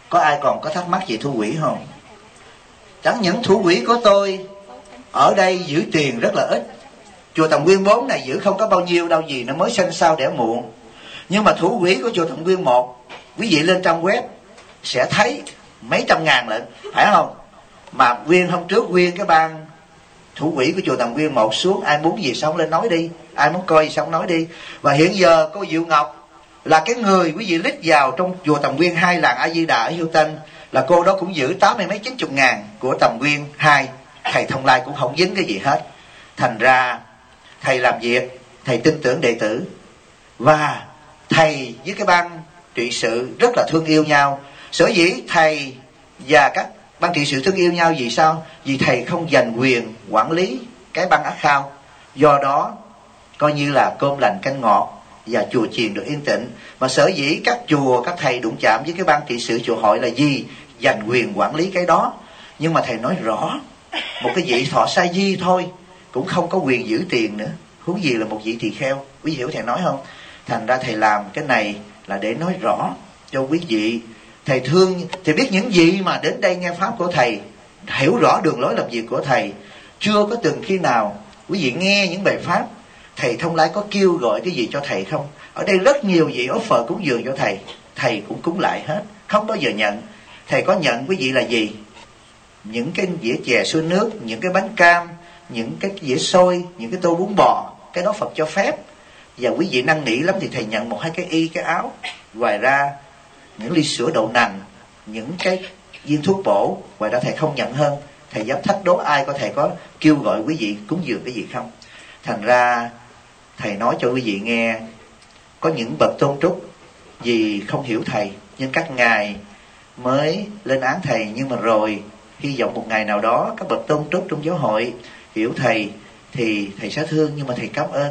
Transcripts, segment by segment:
Có ai còn có thắc mắc gì thu quỹ không? Chẳng những thủ quỹ của tôi ở đây giữ tiền rất là ít. Chùa Tầm Quyên 4 này giữ không có bao nhiêu đâu, gì nó mới sinh sau đẻ muộn. Nhưng mà thủ quỹ của chùa Tầm Quyên 1, quý vị lên trang web sẽ thấy mấy trăm ngàn lận, phải không? Mà Quyên hôm trước Quyên cái ban thủ quỹ của chùa Tầm Quyên 1 xuống, ai muốn gì xong lên nói đi, ai muốn coi gì xong nói đi. Và hiện giờ cô Diệu Ngọc là cái người quý vị lít vào trong chùa Tầm Quyên 2 làng A Di Đà ở Hiếu Tân, là cô đó cũng giữ 80 mấy 90 ngàn của Tầm Quyên 2. Thầy Thông Lai cũng không dính cái gì hết. Thành ra thầy làm việc, thầy tin tưởng đệ tử, và thầy với cái ban trị sự rất là thương yêu nhau. Sở dĩ thầy và các ban trị sự thương yêu nhau vì sao? Vì thầy không giành quyền quản lý cái ban ác khao. Do đó coi như là cơm lành canh ngọt và chùa chiền được yên tĩnh. Mà sở dĩ các chùa, các thầy đụng chạm với cái ban trị sự chùa hội là gì? Giành quyền quản lý cái đó. Nhưng mà thầy nói rõ, một cái vị thọ sa di thôi cũng không có quyền giữ tiền nữa, huống gì là một vị tỳ kheo. Quý vị hiểu thầy nói không? Thành ra thầy làm cái này là để nói rõ cho quý vị. Thầy thương, thầy biết những gì mà đến đây nghe pháp của thầy, hiểu rõ đường lối làm việc của thầy. Chưa có từng khi nào quý vị nghe những bài pháp thầy Thông Lai có kêu gọi cái gì cho thầy không? Ở đây rất nhiều vị offer cúng dường cho thầy, thầy cũng cúng lại hết, không bao giờ nhận. Thầy có nhận quý vị là gì? Những cái dĩa chè xuôi nước, những cái bánh cam, những cái dĩa xôi, những cái tô bún bò, cái đó Phật cho phép. Và quý vị năn nỉ lắm thì thầy nhận 1-2 cái y, cái áo. Ngoài ra những ly sữa đậu nành, những cái viên thuốc bổ, ngoài ra thầy không nhận hơn. Thầy dám thách đố ai có thầy có kêu gọi quý vị cúng dường cái gì không? Thành ra thầy nói cho quý vị nghe, có những bậc tôn trúc vì không hiểu thầy, nhưng các ngài mới lên án thầy. Nhưng mà rồi hy vọng một ngày nào đó các bậc tôn trúc trong giáo hội hiểu thầy thì thầy sẽ thương. Nhưng mà thầy cảm ơn,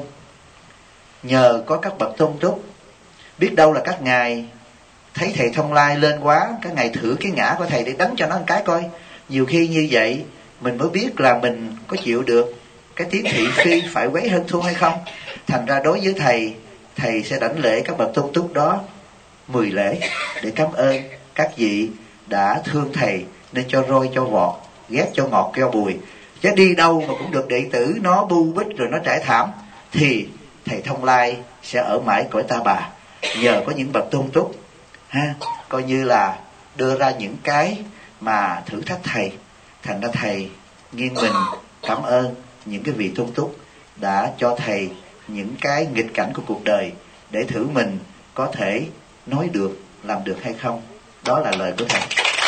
nhờ có các bậc tôn trúc, biết đâu là các ngài thấy thầy Thông Lai lên quá, các ngài thử cái ngã của thầy để đánh cho nó một cái coi. Nhiều khi như vậy mình mới biết là mình có chịu được cái tiếng thị phi phải quấy hơn thua hay không. Thành ra đối với thầy, thầy sẽ đảnh lễ các bậc tôn túc đó 10 lễ để cảm ơn các vị đã thương thầy, nên cho roi cho vọt, ghét cho ngọt cho bùi. Chứ đi đâu mà cũng được đệ tử nó bu bít rồi nó trải thảm, thì thầy Thông Lai sẽ ở mãi cõi ta bà. Nhờ có những bậc tôn túc ha, coi như là đưa ra những cái mà thử thách thầy. Thành ra thầy nghiêng mình cảm ơn những cái vị tôn túc đã cho thầy những cái nghịch cảnh của cuộc đời để thử mình có thể nói được, làm được hay không. Đó là lời của thầy.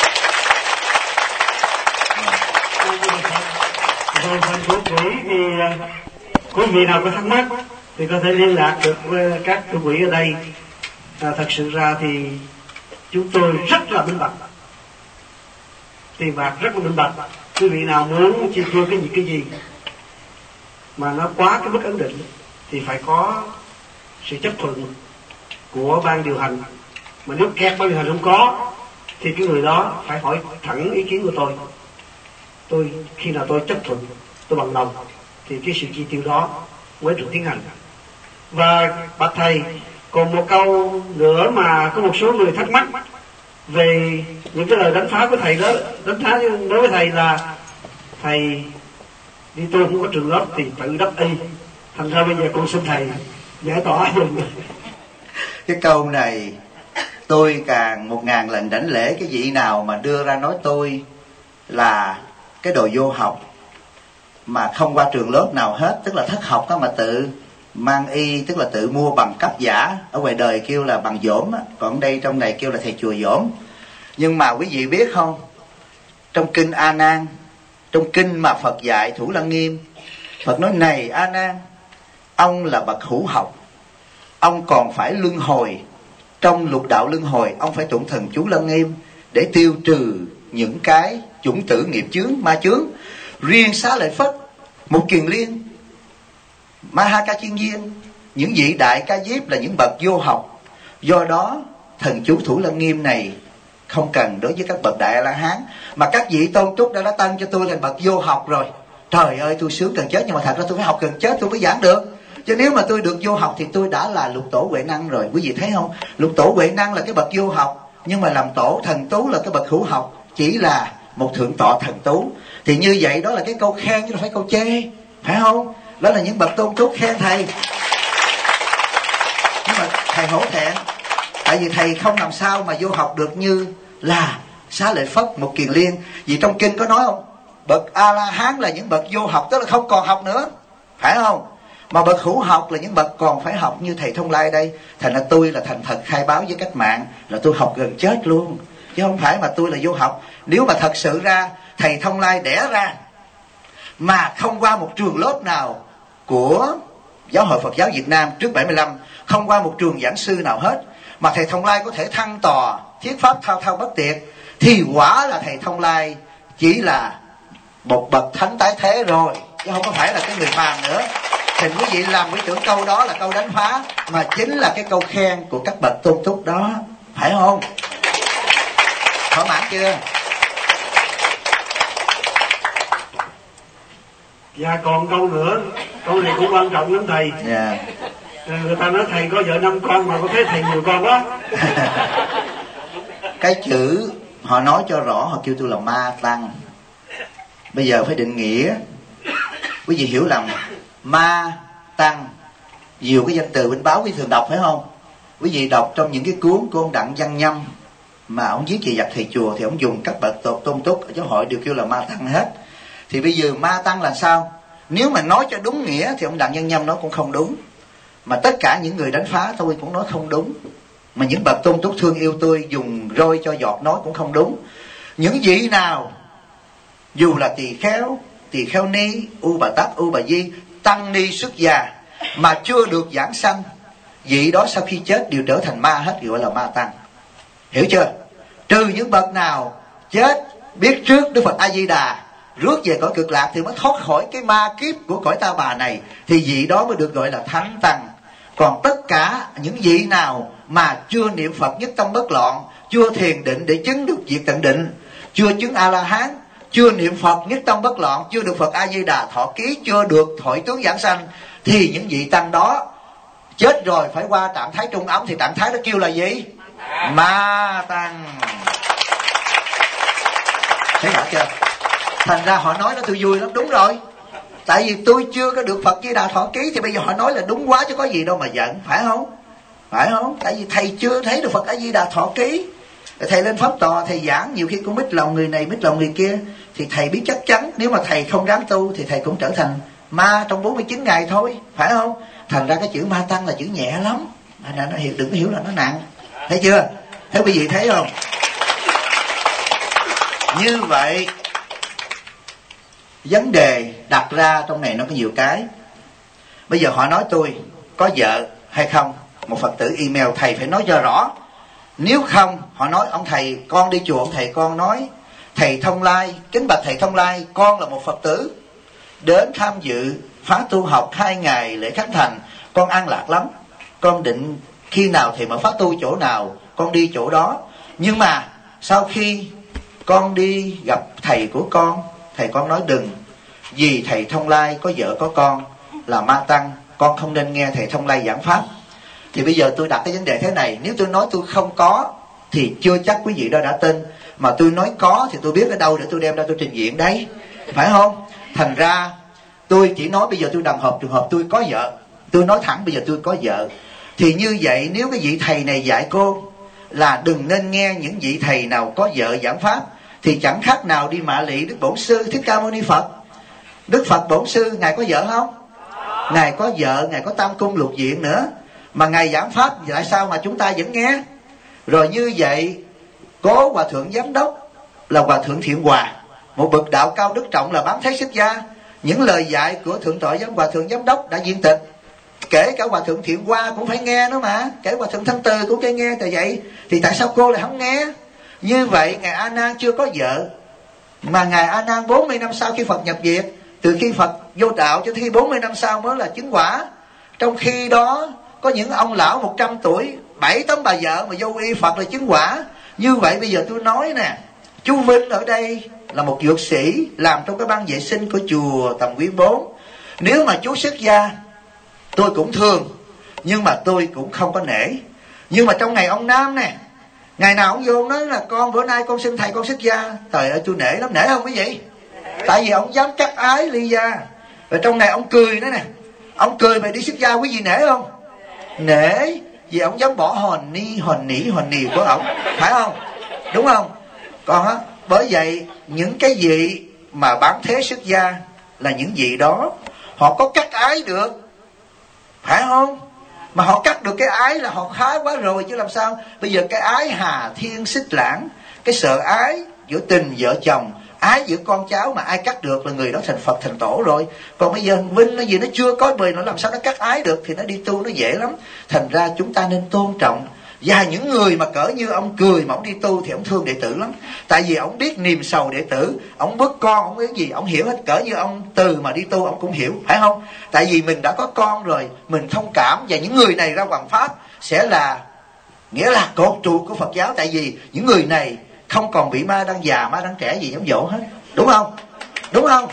Rồi phần thủ quỹ thì quý vị nào có thắc mắc thì có thể liên lạc được với các thủ quỹ ở đây. Thật sự ra thì chúng tôi rất là minh bạch, tiền bạc rất là minh bạch. Quý vị nào muốn chi tiêu cái gì mà nó quá cái mức ấn định thì phải có sự chấp thuận của ban điều hành. Mà nếu kẹt ban điều hành không có thì cái người đó phải hỏi thẳng ý kiến của tôi khi nào tôi chấp thuận, tôi bằng lòng thì cái sự chi tiêu đó mới được tiến hành. Và bạch thầy, còn một câu nữa mà có một số người thắc mắc về những cái lời đánh phá của thầy đó. Đánh phá đối với thầy là thầy đi tu không có trường lớp thì tự đắp y. Thành ra bây giờ con xin thầy giải tỏa dùm. Cái câu này tôi càng 1000 lần đảnh lễ cái vị nào mà đưa ra nói tôi là cái đồ vô học mà không qua trường lớp nào hết, tức là thất học đó, mà tự mang y, tức là tự mua bằng cấp giả. Ở ngoài đời kêu là bằng dỗm á, còn đây trong này kêu là thầy chùa dỗm. Nhưng mà quý vị biết không, trong kinh A Nan, trong kinh mà Phật dạy Thủ Lăng Nghiêm, Phật nói này A Nan, ông là bậc hữu học, ông còn phải luân hồi. Trong lục đạo luân hồi, ông phải tụng thần chú Lăng Nghiêm để tiêu trừ những cái chủng tử nghiệp chướng, ma chướng. Riêng Xá Lợi Phất, Mục Kiền Liên, Ma Ha Ca Chiên Viên, những vị đại ca diếp là những bậc vô học. Do đó thần chú Thủ Lăng Nghiêm này không cần đối với các bậc đại La Hán, mà các vị tôn trúc đã tăng cho tôi thành bậc vô học rồi. Trời ơi, tôi sướng gần chết, nhưng mà thật ra tôi phải học gần chết tôi mới giảng được. Chứ nếu mà tôi được vô học thì tôi đã là lục tổ Huệ Năng rồi. Quý vị thấy không, lục tổ Huệ Năng là cái bậc vô học, nhưng mà làm tổ thần tú là cái bậc hữu học, chỉ là một thượng tọa thần tú. Thì như vậy đó là cái câu khen chứ không phải câu chê, phải không? Đó là những bậc tôn túc khen thầy. Nhưng mà thầy hổ thẹn, tại vì thầy không làm sao mà vô học được như là Xá Lợi Phất, Một Kiền Liên. Vì trong kinh có nói không, bậc A La Hán là những bậc vô học, tức là không còn học nữa, phải không? Mà bậc hữu học là những bậc còn phải học, như thầy Thông Lai đây. Thành ra tôi là thành thật khai báo với cách mạng là tôi học gần chết luôn, chứ không phải mà tôi là vô học. Nếu mà thật sự ra thầy Thông Lai đẻ ra mà không qua một trường lớp nào của Giáo hội Phật giáo Việt Nam trước 75, không qua một trường giảng sư nào hết, mà thầy Thông Lai có thể thăng tòa thuyết pháp thao thao bất tuyệt, thì quả là thầy Thông Lai chỉ là một bậc thánh tái thế rồi, chứ không có phải là cái người phàm nữa. Thì quý vị làm quý tưởng câu đó là câu đánh phá, mà chính là cái câu khen của các bậc tôn túc đó, phải không? Thỏa mãn chưa? Dạ còn câu nữa, câu này cũng quan trọng lắm thầy. Yeah. Người ta nói thầy có vợ 5 con mà có thấy thầy nhiều con quá. Cái chữ họ nói cho rõ, họ kêu tôi là ma tăng. Bây giờ phải định nghĩa. Quý vị hiểu lầm, ma tăng nhiều cái danh từ bên báo quý thường đọc phải không? Quý vị đọc trong những cái cuốn của ông Đặng Văn Nhâm mà ông viết về giặc thầy chùa, thì ông dùng các bậc tôn túc ở giáo hội đều kêu là ma tăng hết. Thì bây giờ ma tăng là sao? Nếu mà nói cho đúng nghĩa thì ông Đặng Văn Nhâm nói cũng không đúng, mà tất cả những người đánh phá tôi cũng nói không đúng, mà những bậc tôn túc thương yêu tôi dùng roi cho giọt nói cũng không đúng. Những vị nào dù là tỳ kheo ni, u bà tát, u bà di, tăng ni xuất gia mà chưa được giảng sanh, vị đó sau khi chết đều trở thành ma hết, gọi là ma tăng. Hiểu chưa? Trừ những bậc nào chết biết trước Đức Phật A Di Đà rước về cõi Cực Lạc thì mới thoát khỏi cái ma kiếp của cõi ta bà này, thì vị đó mới được gọi là thánh tăng. Còn tất cả những vị nào mà chưa niệm Phật nhất tâm bất loạn, chưa thiền định để chứng được diệt tận định, chưa chứng A La Hán, chưa niệm Phật nhất tâm bất loạn, chưa được Phật A Di Đà thọ ký, chưa được thọ tướng giảng sanh, thì những vị tăng đó chết rồi phải qua trạng thái trung ấm. Thì trạng thái đó kêu là gì? Ma tăng. Thấy rõ chưa? Thành ra họ nói đó tôi vui lắm. Đúng rồi, tại vì tôi chưa có được Phật Di Đà thọ ký, thì bây giờ họ nói là đúng quá chứ có gì đâu mà giận, phải không? Phải không? Tại vì thầy chưa thấy được Phật A Di Đà thọ ký. Thầy lên pháp tòa thầy giảng nhiều khi cũng mít lòng người này mít lòng người kia, thì thầy biết chắc chắn nếu mà thầy không ráng tu thì thầy cũng trở thành ma trong 49 ngày thôi, phải không? Thành ra cái chữ ma tăng là chữ nhẹ lắm, nó đừng có hiểu là nó nặng. Thấy chưa? Thấy quý vị thấy không? Như vậy vấn đề đặt ra trong này nó có nhiều cái. Bây giờ họ nói tôi có vợ hay không, một Phật tử email thầy phải nói cho rõ. Nếu không, họ nói ông thầy con đi chùa, ông thầy con nói thầy Thông Lai, kính bạch thầy Thông Lai, con là một Phật tử đến tham dự khóa tu học 2 ngày lễ khánh thành, con an lạc lắm, con định khi nào thầy mở khóa tu chỗ nào con đi chỗ đó. Nhưng mà sau khi con đi gặp thầy của con, thầy con nói đừng, vì thầy Thông Lai có vợ có con là ma tăng, con không nên nghe thầy Thông Lai giảng pháp. Thì bây giờ tôi đặt cái vấn đề thế này, nếu tôi nói tôi không có thì chưa chắc quý vị đó đã tin, mà tôi nói có thì tôi biết ở đâu để tôi đem ra tôi trình diện đấy, phải không? Thành ra tôi chỉ nói bây giờ tôi đầm hợp trường hợp tôi có vợ, tôi nói thẳng bây giờ tôi có vợ. Thì như vậy nếu cái vị thầy này dạy cô là đừng nên nghe những vị thầy nào có vợ giảng pháp, thì chẳng khác nào đi mạ lị Đức Bổn Sư Thích Ca Mâu Ni Phật. Đức Phật Bổn Sư ngài có vợ không? Ngài có vợ, ngài có tam cung lục viện nữa, mà ngài giảng pháp tại sao mà chúng ta vẫn nghe? Rồi như vậy có Hòa Thượng Giám Đốc là Hòa Thượng Thiện Hòa, một bậc đạo cao đức trọng là bán thế xuất gia. Những lời dạy của Thượng tọa Hòa Thượng Giám Đốc đã viên tịch, kể cả Hòa Thượng Thiện Hoa cũng phải nghe nữa mà, kể Hòa Thượng Thanh Từ cũng phải nghe. Tại vậy thì tại sao cô lại không nghe? Như vậy ngài A Nan chưa có vợ, mà ngài A Nan 40 năm sau khi Phật nhập diệt, từ khi Phật vô đạo cho tới 40 năm sau mới là chứng quả. Trong khi đó có những ông lão 100 tuổi 7 tấm bà vợ mà vô y Phật là chứng quả. Như vậy bây giờ tôi nói nè, chú Vinh ở đây là một dược sĩ làm trong cái ban vệ sinh của chùa Tầm Quyến 4. Nếu mà chú xuất gia tôi cũng thương, nhưng mà tôi cũng không có nể. Nhưng mà trong ngày ông Nam nè, Ngày nào ông vô nói là con bữa nay con xin thầy con xuất gia. Trời ơi tôi nể lắm, nể không quý vị? Tại vì ông dám cắt ái ly gia. Rồi trong này ông cười nữa nè, ông cười mà đi xuất gia, quý vị nể không? Nể, vì ông dám bỏ hòn ni hòn nỉ hòn nì của ông, phải không? Đúng không? Còn á, bởi vậy những cái vị mà bán thế xuất gia là những vị đó họ có cắt ái được, phải không? Mà họ cắt được cái ái là họ khá quá rồi chứ làm sao. Bây giờ cái ái hà thiên xích lãng, cái sợ ái giữa tình vợ chồng, ái giữa con cháu mà ai cắt được là người đó thành Phật thành Tổ rồi. Còn bây giờ Vinh nó gì nó chưa có bề nó làm sao nó cắt ái được, thì nó đi tu nó dễ lắm. Thành ra chúng ta nên tôn trọng. Và những người mà cỡ như ông cười mà ông đi tu thì ông thương đệ tử lắm. Tại vì ông biết niềm sầu đệ tử, ông bức con, ông biết gì, ông hiểu hết. Cỡ như ông Từ mà đi tu ông cũng hiểu, phải không? Tại vì mình đã có con rồi, mình thông cảm. Và những người này ra hoằng pháp sẽ là, nghĩa là cột trụ của Phật giáo. Tại vì những người này không còn bị ma đang già, ma đang trẻ gì giống dỗ hết. Đúng không? Đúng không?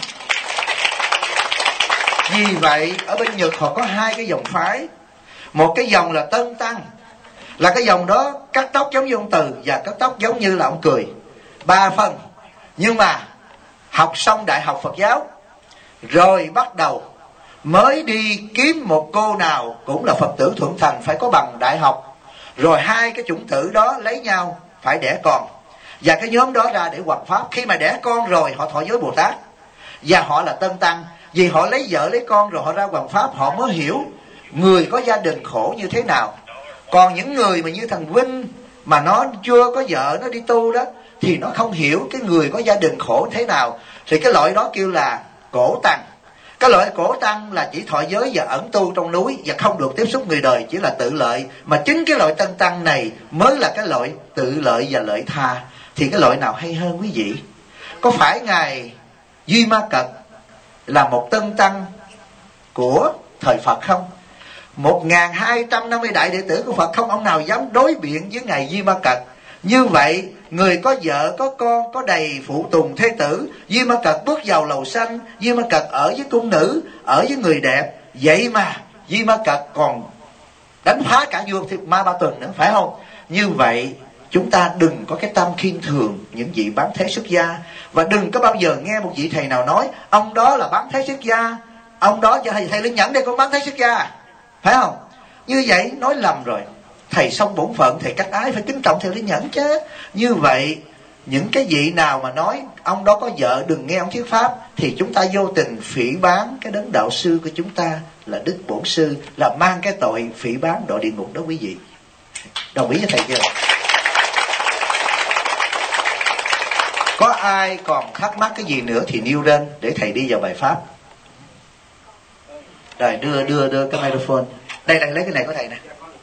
Vì vậy ở bên Nhật họ có hai cái dòng phái. Một cái dòng là Tân Tăng, là cái dòng đó cắt tóc giống như ông Từ và cắt tóc giống như là ông Cười, 3 phần. Nhưng mà học xong đại học Phật giáo rồi bắt đầu mới đi kiếm một cô nào cũng là Phật tử thuận thành, phải có bằng đại học. Rồi hai cái chủng tử đó lấy nhau phải đẻ con, và cái nhóm đó ra để hoằng pháp. Khi mà đẻ con rồi họ thọ giới Bồ Tát, và họ là Tân Tăng. Vì họ lấy vợ lấy con rồi họ ra hoằng pháp, họ mới hiểu người có gia đình khổ như thế nào. Còn những người mà như thằng Vinh mà nó chưa có vợ, nó đi tu đó, thì nó không hiểu cái người có gia đình khổ thế nào. Thì cái loại đó kêu là cổ tăng. Cái loại cổ tăng là chỉ thọ giới và ẩn tu trong núi, và không được tiếp xúc người đời, chỉ là tự lợi. Mà chính cái loại tân tăng này mới là cái loại tự lợi và lợi tha. Thì cái loại nào hay hơn quý vị? Có phải Ngài Duy Ma Cật là một tân tăng của thời Phật không? 1250 đại đệ tử của Phật không ông nào dám đối biện với Ngài Duy Ma Cật. Như vậy người có vợ có con, có đầy phụ tùng thế tử, Duy Ma Cật bước vào lầu xanh, Duy Ma Cật ở với cung nữ, ở với người đẹp. Vậy mà Duy Ma Cật còn đánh phá cả vua Ma Ba Tuần nữa, phải không? Như vậy chúng ta đừng có cái tâm khiêm thường những vị bán thế xuất gia. Và đừng có bao giờ nghe một vị thầy nào nói ông đó là bán thế xuất gia, ông đó cho thầy Linh Nhẫn đây con bán thế xuất gia, phải không? Như vậy nói lầm rồi. Thầy xong bổn phận, thầy cắt ái phải kính trọng thầy Linh Nhẫn chứ. Như vậy những cái vị nào mà nói ông đó có vợ đừng nghe ông thuyết pháp, thì chúng ta vô tình phỉ báng cái đấng đạo sư của chúng ta là Đức Bổn Sư, là mang cái tội phỉ báng đọa địa ngục đó quý vị. Đồng ý với thầy chưa? Có ai còn thắc mắc cái gì nữa thì nêu lên để thầy đi vào bài pháp. Rồi đưa cái microphone. Đây lấy cái này của thầy nè.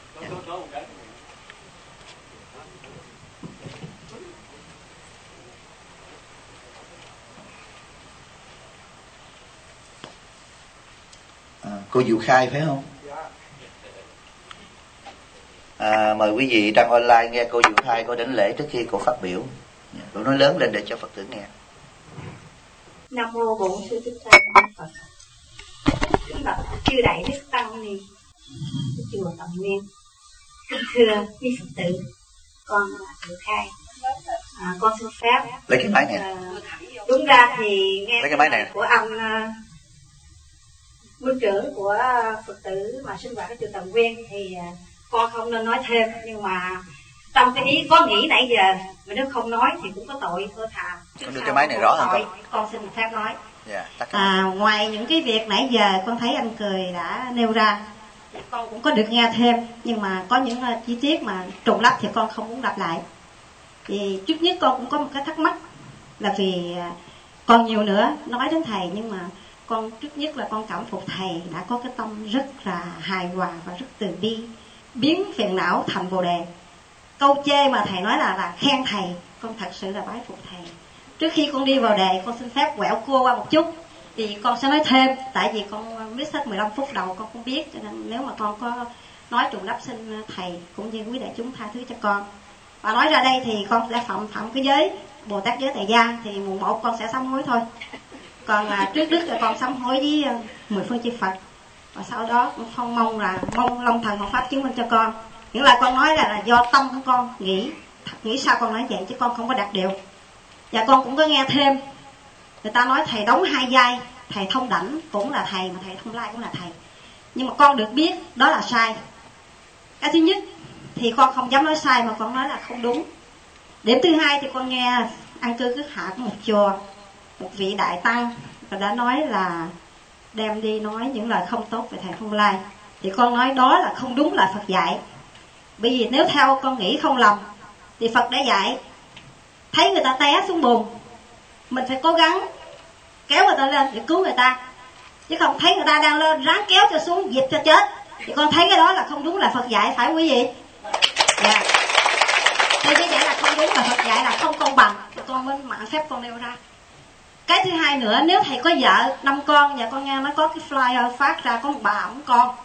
Cô Diệu Khai phải không? Mời quý vị đang online nghe cô Diệu Khai cô đảnh lễ trước khi cô phát biểu. Cô nói lớn lên để cho Phật tử nghe. Nam mô Bổn Sư Thích Ca Mâu Ni Phật. Kính bạch chư đại đức tăng ni chùa Tầm Nguyên. Kính thưa quý Phật tử, con là Diệu Khai. Con xin phép lấy cái máy này. Đúng ra thì nghe lấy cái máy này của ông huynh trưởng của Phật tử mà sinh hoạt ở chùa Tầm Nguyên thì con không nên nói thêm, nhưng mà trong cái ý có nghĩ nãy giờ mà nếu không nói thì cũng có tội, thôi thà. Con đưa cái máy này rõ hơn con xin phép nói. Ngoài những cái việc nãy giờ con thấy anh Cười đã nêu ra, con cũng có được nghe thêm, nhưng mà có những chi tiết mà trùng lắp thì con không muốn lặp lại. Thì trước nhất con cũng có một cái thắc mắc, là vì còn nhiều nữa nói đến thầy, nhưng mà con trước nhất là con cảm phục thầy đã có cái tâm rất là hài hòa và rất từ bi, biến phiền não thành bồ đề. Câu chê mà thầy nói là khen thầy, con thật sự là bái phục thầy. Trước khi con đi vào đề, con xin phép quẹo cua qua một chút, thì con sẽ nói thêm, tại vì con miss hết 15 phút đầu con không biết, cho nên nếu mà con có nói trùng lắp xin thầy cũng như quý đại chúng tha thứ cho con. Và nói ra đây thì con sẽ phạm cái giới Bồ Tát giới tại gia, thì mùng 1 con sẽ sám hối thôi. Còn trước đức là con sám hối với 10 phương chư Phật, và sau đó cũng mong Long Thần Hộ Pháp chứng minh cho con. Những lời con nói là do tâm của con nghĩ, nghĩ sao con nói vậy chứ con không có đặt điệu. Và con cũng có nghe thêm người ta nói thầy đóng hai vai, thầy Thông Đảnh cũng là thầy mà thầy Thông Lai cũng là thầy. Nhưng mà con được biết đó là sai. Cái thứ nhất thì con không dám nói sai mà con nói là không đúng. Điểm thứ hai thì con nghe an cư cứ hạ của một chùa, một vị đại tăng và đã nói là đem đi nói những lời không tốt về thầy Thông Lai. Thì con nói đó là không đúng là Phật dạy. Bởi vì nếu theo con nghĩ không lầm thì Phật đã dạy thấy người ta té xuống bùn, mình phải cố gắng kéo người ta lên để cứu người ta, chứ không thấy người ta đang lên ráng kéo cho xuống dịp cho chết. Thì con thấy cái đó là không đúng là Phật dạy, phải quý vị? Dạ. Thì như vậy là không đúng là Phật dạy là không công bằng. Thì con mới mạng phép con nêu ra. Cái thứ hai nữa, nếu thầy có vợ 5 con và con nghe nó có cái flyer phát ra có một bà ổng con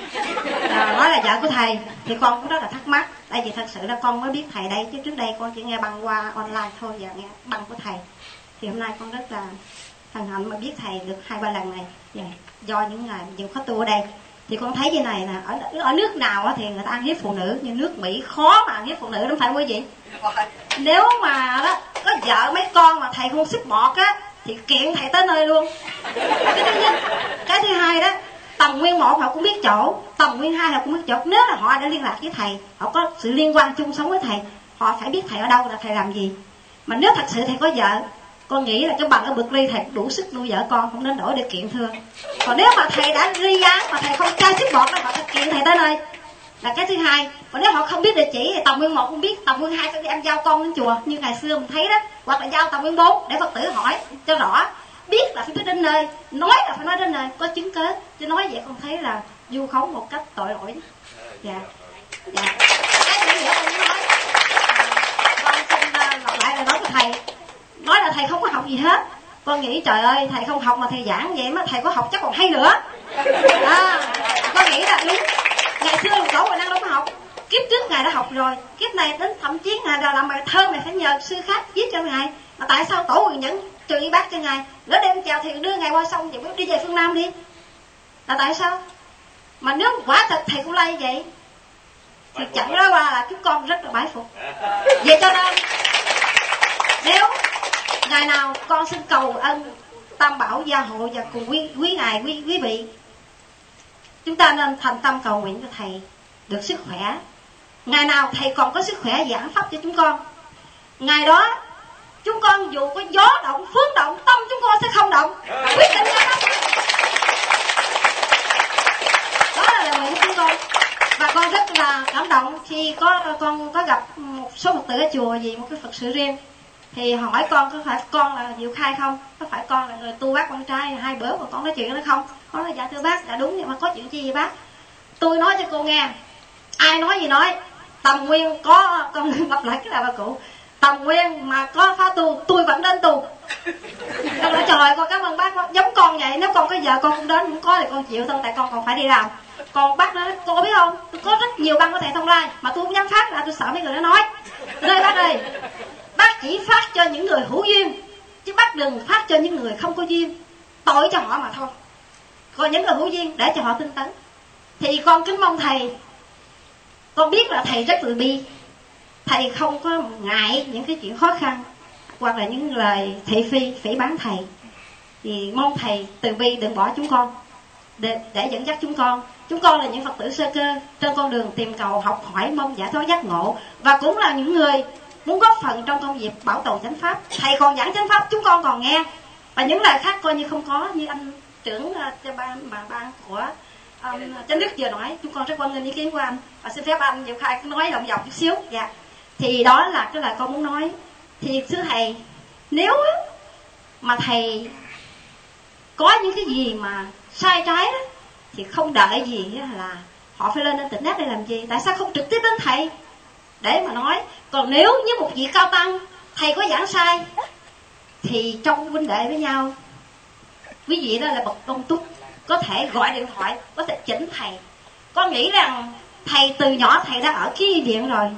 nói là vợ của thầy, thì con cũng rất là thắc mắc. Tại vì thật sự là con mới biết thầy đây, chứ trước đây con chỉ nghe băng qua online thôi và nghe băng của thầy. Thì hôm nay con rất là hân hạnh mà biết thầy được 2-3 lần này. Do những ngày nhiều khóa tu ở đây thì con thấy như này nè, ở nước nào thì người ta ăn hiếp phụ nữ, nhưng nước Mỹ khó mà ăn hiếp phụ nữ, đúng phải không quý vị? Nếu mà đó có vợ mấy con mà thầy không xích bọt á thì kiện thầy tới nơi luôn. Cái thứ nhất. Cái thứ hai đó, tầng nguyên 1 họ cũng biết chỗ, tầng nguyên 2 họ cũng biết chỗ. Nếu là họ đã liên lạc với thầy, họ có sự liên quan chung sống với thầy, họ phải biết thầy ở đâu là thầy làm gì. Mà nếu thật sự thầy có vợ, con nghĩ là cái bằng ở Berkeley thầy đủ sức nuôi vợ con, không nên đổi để kiện thưa. Còn nếu mà thầy đã ly án mà thầy không tra xích bọt đó, họ sẽ kiện thầy tới nơi. Là cái thứ hai. Còn nếu họ không biết địa chỉ thì tầng nguyên 1 không biết, tầng nguyên 2 phải đi ăn giao con đến chùa như ngày xưa mình thấy đó, hoặc là giao tầng nguyên 4 để Phật tử hỏi cho rõ. Biết là phải biết đến nơi, nói là phải nói đến nơi, có chứng cớ. Chứ nói vậy con thấy là vu khống một cách tội lỗi. Dạ. Dạ. Cái gì nữa con muốn nói. Con xin lặp lại lời nói của thầy. Nói là thầy không có học gì hết. Con nghĩ trời ơi, thầy không học mà thầy giảng vậy mà thầy có học chắc còn hay nữa. Con nghĩ là đúng. Ngày xưa Tổ Huệ Năng đâu có học. Kiếp trước ngài đã học rồi. Kiếp này đến thậm chí ngài đã làm bài thơ này phải nhờ sư khác viết cho ngài. Mà tại sao Tổ Huệ Nhẫn trừ y bác cho ngài, lỡ đem chào thì đưa ngài qua sông thì đi về phương Nam đi? Là tại sao? Mà nếu quả thật thầy cũng lai vậy thì chẳng nói qua là chúng con rất là bái phục. Vậy cho nên nếu ngày nào con xin cầu ân Tam Bảo gia hộ và cùng quý ngài, quý vị, chúng ta nên thành tâm cầu nguyện cho thầy được sức khỏe. Ngày nào thầy còn có sức khỏe giảng pháp cho chúng con, ngày đó chúng con dù có gió động, phương động, tâm chúng con sẽ không động. Quyết định ra đó. Đó là lời nguyện của chúng con. Và con rất là cảm động khi con có gặp một số Phật tử ở chùa vì một cái Phật sự riêng. Thì hỏi con có phải con là Diệu Khai không? Có phải con là người tu bác con trai? Hai bữa mà con nói chuyện đó không? Con nói dạ thưa bác, dạ đúng, nhưng mà có chuyện chi vậy bác? Tôi nói cho cô nghe. Ai nói gì nói. Tầm Nguyên có, con lặp lại cái là bà cụ. Tầm Nguyên mà có phá tu, tôi vẫn đến tu. Con nói trời, con cảm ơn bác. Giống con vậy, nếu con có vợ con không đến, không có thì con chịu thôi, tại con còn phải đi làm. Còn bác nói, cô có biết không, tôi có rất nhiều băng của thầy Thông Lai mà tôi không dám phát ra, tôi sợ mấy người nó nói. Tôi nói bác ơi, bác chỉ phát cho những người hữu duyên, chứ bác đừng phát cho những người không có duyên. Tội cho họ mà thôi. Còn những người hữu duyên để cho họ tinh tấn. Thì con kính mong thầy, con biết là thầy rất từ bi, thầy không có ngại những cái chuyện khó khăn hoặc là những lời thị phi phỉ báng thầy. Thì mong thầy từ bi đừng bỏ chúng con để dẫn dắt chúng con. Chúng con là những Phật tử sơ cơ trên con đường tìm cầu học hỏi mong giải thoát giác ngộ, và cũng là những người muốn góp phần trong công việc bảo tồn chánh pháp. Thầy còn giảng chánh pháp chúng con còn nghe, và những lời khác coi như không có. Như anh trưởng ban của Chánh Đức vừa nói, chúng con rất quan nghênh ý kiến của anh và xin phép anh Diệu Khai nói vòng vòng chút xíu. Dạ. Thì đó là cái lời con muốn nói. Thì thưa thầy, nếu mà thầy có những cái gì mà sai trái đó thì không đợi gì là họ phải lên đến tỉnh giác để làm gì. Tại sao không trực tiếp đến thầy để mà nói? Còn nếu như một vị cao tăng thầy có giảng sai thì trong huynh đệ với nhau, quý vị đó là bậc công túc, có thể gọi điện thoại, có thể chỉnh thầy. Con nghĩ rằng thầy từ nhỏ thầy đã ở cái viện rồi,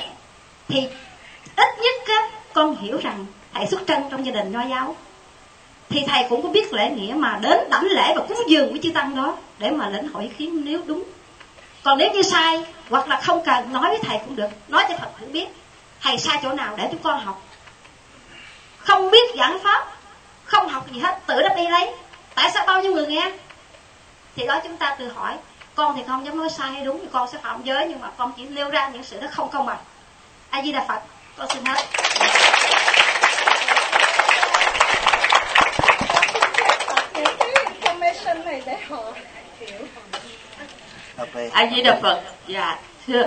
thì ít nhất á, con hiểu rằng thầy xuất thân trong gia đình Nho giáo, thì thầy cũng có biết lễ nghĩa mà đến đảnh lễ và cúng dường với chư tăng đó để mà lĩnh hội ý kiến nếu đúng. Còn nếu như sai hoặc là không cần nói với thầy cũng được, nói cho Phật tử biết. thầy sai chỗ nào để chúng con học? Không biết giảng pháp, không học gì hết, tự đắp y lấy. Tại sao bao nhiêu người nghe? Thì đó chúng ta tự hỏi. Con thì không dám nói sai hay đúng, thì con sẽ phạm giới, nhưng mà con chỉ nêu ra những sự đó không công bằng. A Di Đà Phật. Con xin hết. Information này để họ hiểu. A Di Đà Phật. Dạ thưa.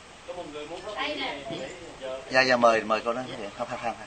Dạ mời cô nói không.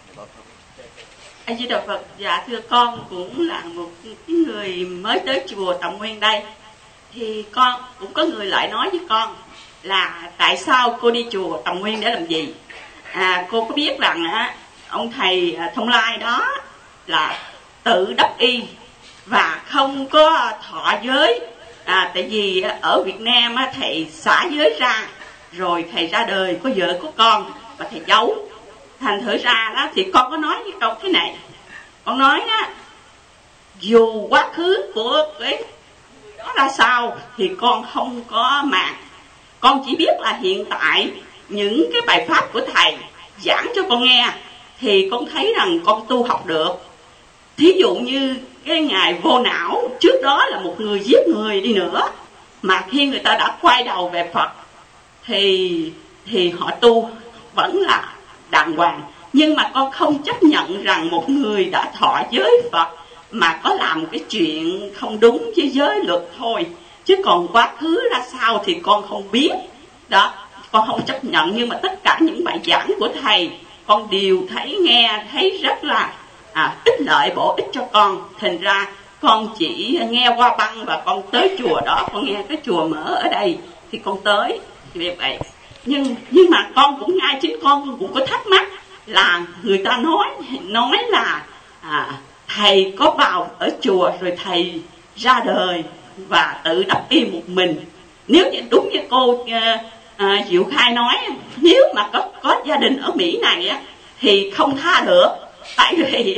A Di Đà Phật. Dạ thưa, con cũng là một người mới tới chùa Tầm Nguyên đây. Thì con cũng có người lại nói với con là tại sao cô đi chùa Tầm Nguyên để làm gì? Cô có biết rằng ông thầy Thông Lai đó là tự đắp y và không có thọ giới. Tại vì ở Việt Nam thầy xả giới ra rồi thầy ra đời có vợ có con và thầy giấu. Thành thử ra đó thì con có nói với câu thế này. Con nói á, dù quá khứ của cái đó ra sao thì con không có màng. Con chỉ biết là hiện tại những cái bài pháp của thầy giảng cho con nghe thì con thấy rằng con tu học được. Thí dụ như cái ngài Vô Não, trước đó là một người giết người đi nữa, mà khi người ta đã quay đầu về Phật thì họ tu vẫn là đàng hoàng. Nhưng mà con không chấp nhận rằng một người đã thọ giới Phật mà có làm một cái chuyện không đúng với giới luật thôi, chứ còn quá khứ ra sao thì con không biết. Đó, con không chấp nhận. Nhưng mà tất cả những bài giảng của thầy con đều nghe thấy rất là ích lợi, bổ ích cho con. Thành ra con chỉ nghe qua băng và con tới chùa đó, con nghe cái chùa mở ở đây thì con tới như vậy. Nhưng mà con cũng ngay chính con cũng có thắc mắc là người ta nói là thầy có vào ở chùa rồi thầy ra đời và tự đắp y một mình. Nếu như đúng như cô Diệu Khai nói, nếu mà có gia đình ở Mỹ này thì không tha được. Tại vì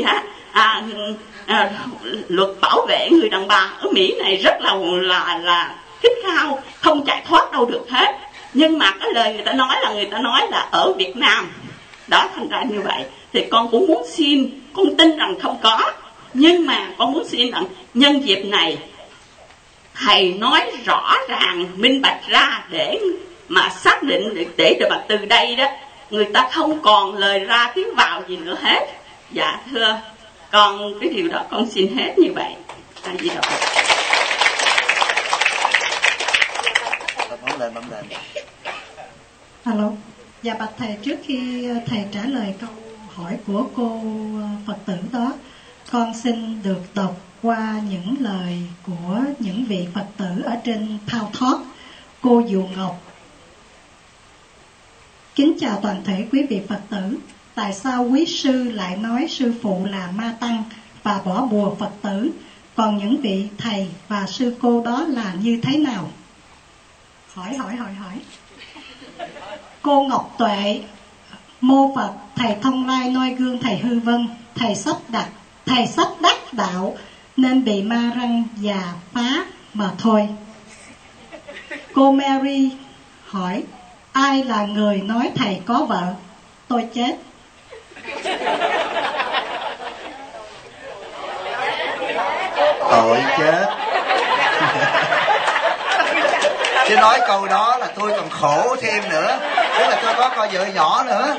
luật bảo vệ người đàn bà ở Mỹ này rất là khích khao, không chạy thoát đâu được hết. Nhưng mà cái lời người ta nói là ở Việt Nam đó, thành ra như vậy. Thì con cũng muốn xin, con tin rằng không có, nhưng mà con muốn xin rằng nhân dịp này thầy nói rõ ràng minh bạch ra để mà xác định được, để mà từ đây đó người ta không còn lời ra tiếng vào gì nữa hết. Dạ thưa, con cái điều đó con xin hết như vậy. A Di Đà Phật. Bấm lên. Alo. Dạ bạch thầy, trước khi thầy trả lời câu hỏi của cô Phật tử đó, con xin được đọc qua những lời của những vị Phật tử ở trên Thao Thoát. Cô Dụ Ngọc: kính chào toàn thể quý vị Phật tử. Tại sao quý sư lại nói sư phụ là ma tăng và bỏ bùa Phật tử, còn những vị thầy và sư cô đó là như thế nào? Hỏi. Cô Ngọc Tuệ: mô Phật, thầy Thông Lai noi gương thầy Hư Vân, thầy sắp đắc đạo nên bị ma răng và phá mà thôi. Cô Mary hỏi: ai là người nói thầy có vợ? Tôi chết. Tội chết. Chứ nói câu đó là tôi còn khổ thêm nữa, tức là tôi có con vợ nhỏ nữa.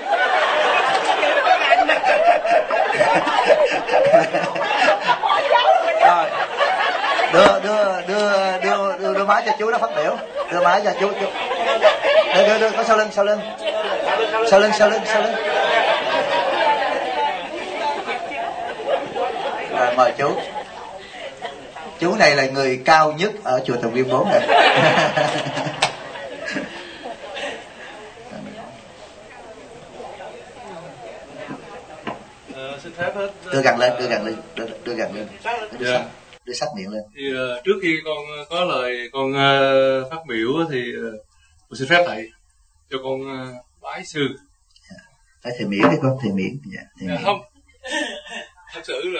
Rồi đưa máy cho chú đó phát biểu. Đưa máy cho chú. Đưa có sau lưng. Rồi mời chú. Chú này là người cao nhất ở chùa Tầm Nguyên 4 này. Xin phép hết. Đưa gần lên. Đưa sát miệng lên. Thì trước khi con có lời con phát biểu thì con xin phép thầy cho con bái sư. Phải thầy miễn đi con, thầy miễn. Dạ, không. Thật sự là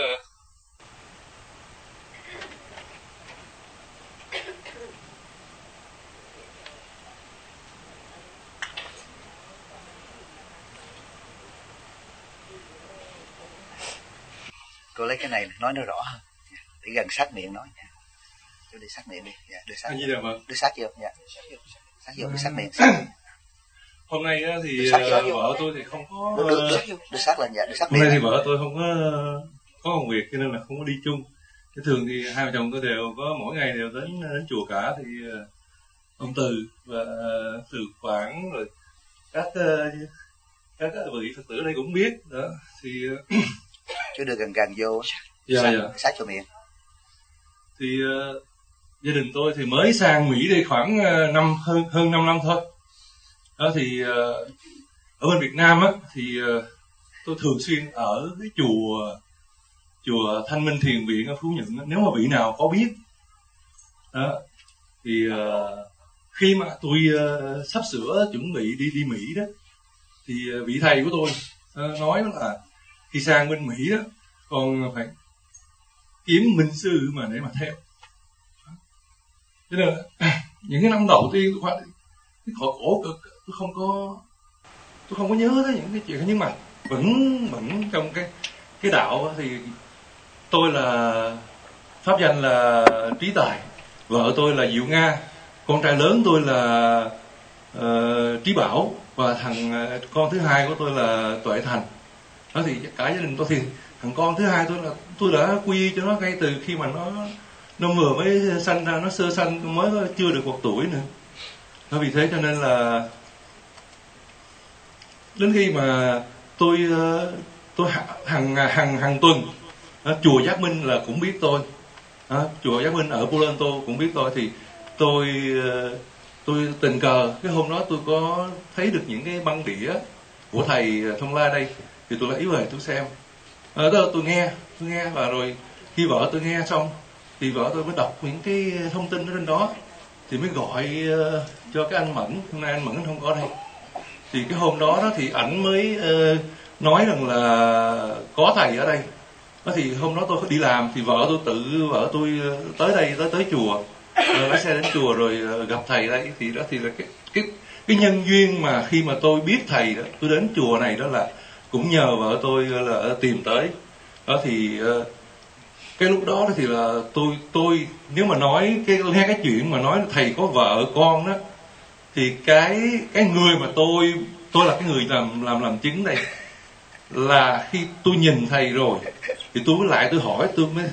Cô lấy cái này nói nó rõ hơn, để gần sát miệng nói nha. Chú đi sát miệng đi, dạ, đưa sát. Đưa sát vô, dạ. Sát vô, đưa sát miệng. Hôm nay thì vợ tôi thì không có đưa sát lên, dạ, đưa sát miệng. Hôm nay thì lên. vợ tôi không có công việc cho nên là không có đi chung. Cái thường thì hai vợ chồng tôi đều có mỗi ngày đều đến chùa cả, thì ông Từ và Từ Quảng rồi các vị Phật tử đây cũng biết đó, thì chú đưa gần vô. Dạ. Sát cho miệng. Thì gia đình tôi thì mới sang Mỹ đây khoảng hơn 5 năm thôi. Đó thì ở bên Việt Nam á thì tôi thường xuyên ở cái chùa Thanh Minh Thiền Viện ở Phú Nhuận. Nếu mà vị nào có biết đó, thì khi mà tôi sắp sửa chuẩn bị đi Mỹ đó, thì vị thầy của tôi nói là khi sang bên Mỹ đó con phải kiếm minh sư mà để mà theo. Cho nên những cái năm đầu tiên tôi cái khổ cực, tôi không có nhớ tới những cái chuyện, nhưng mà vẫn trong cái đạo thì tôi là pháp danh là Trí Tài, vợ tôi là Diệu Nga, con trai lớn tôi là Trí Bảo, và thằng con thứ hai của tôi là Tuệ Thành. Đó thì cả gia đình tôi thì thằng con thứ hai tôi đã quy cho nó ngay từ khi mà nó vừa mới sanh ra, nó sơ sanh mới chưa được 1 tuổi nữa. Đó, vì thế cho nên là đến khi mà tôi hàng tuần chùa Giác Minh là cũng biết tôi, chùa Giác Minh ở Polanto cũng biết tôi, thì tôi tình cờ cái hôm đó tôi có thấy được những cái băng đĩa của thầy Thông La đây, thì tôi lấy về tôi xem. Đó tôi nghe và rồi khi vợ tôi nghe xong thì vợ tôi mới đọc những cái thông tin ở trên đó, thì mới gọi cho cái anh Mẫn. Hôm nay anh Mẫn không có đây, thì cái hôm đó thì ảnh mới nói rằng là có thầy ở đây. Đó thì hôm đó tôi đi làm thì vợ tôi tới đây, tới chùa, lái xe đến chùa rồi gặp thầy đây. Thì đó thì là cái nhân duyên mà khi mà tôi biết thầy đó, tôi đến chùa này đó là cũng nhờ vợ tôi là tìm tới. Đó thì cái lúc đó thì là tôi nếu mà nói tôi nghe cái chuyện mà nói là thầy có vợ con đó, thì cái người mà tôi là cái người làm chứng đây, là khi tôi nhìn thầy rồi thì tôi hỏi, tôi mới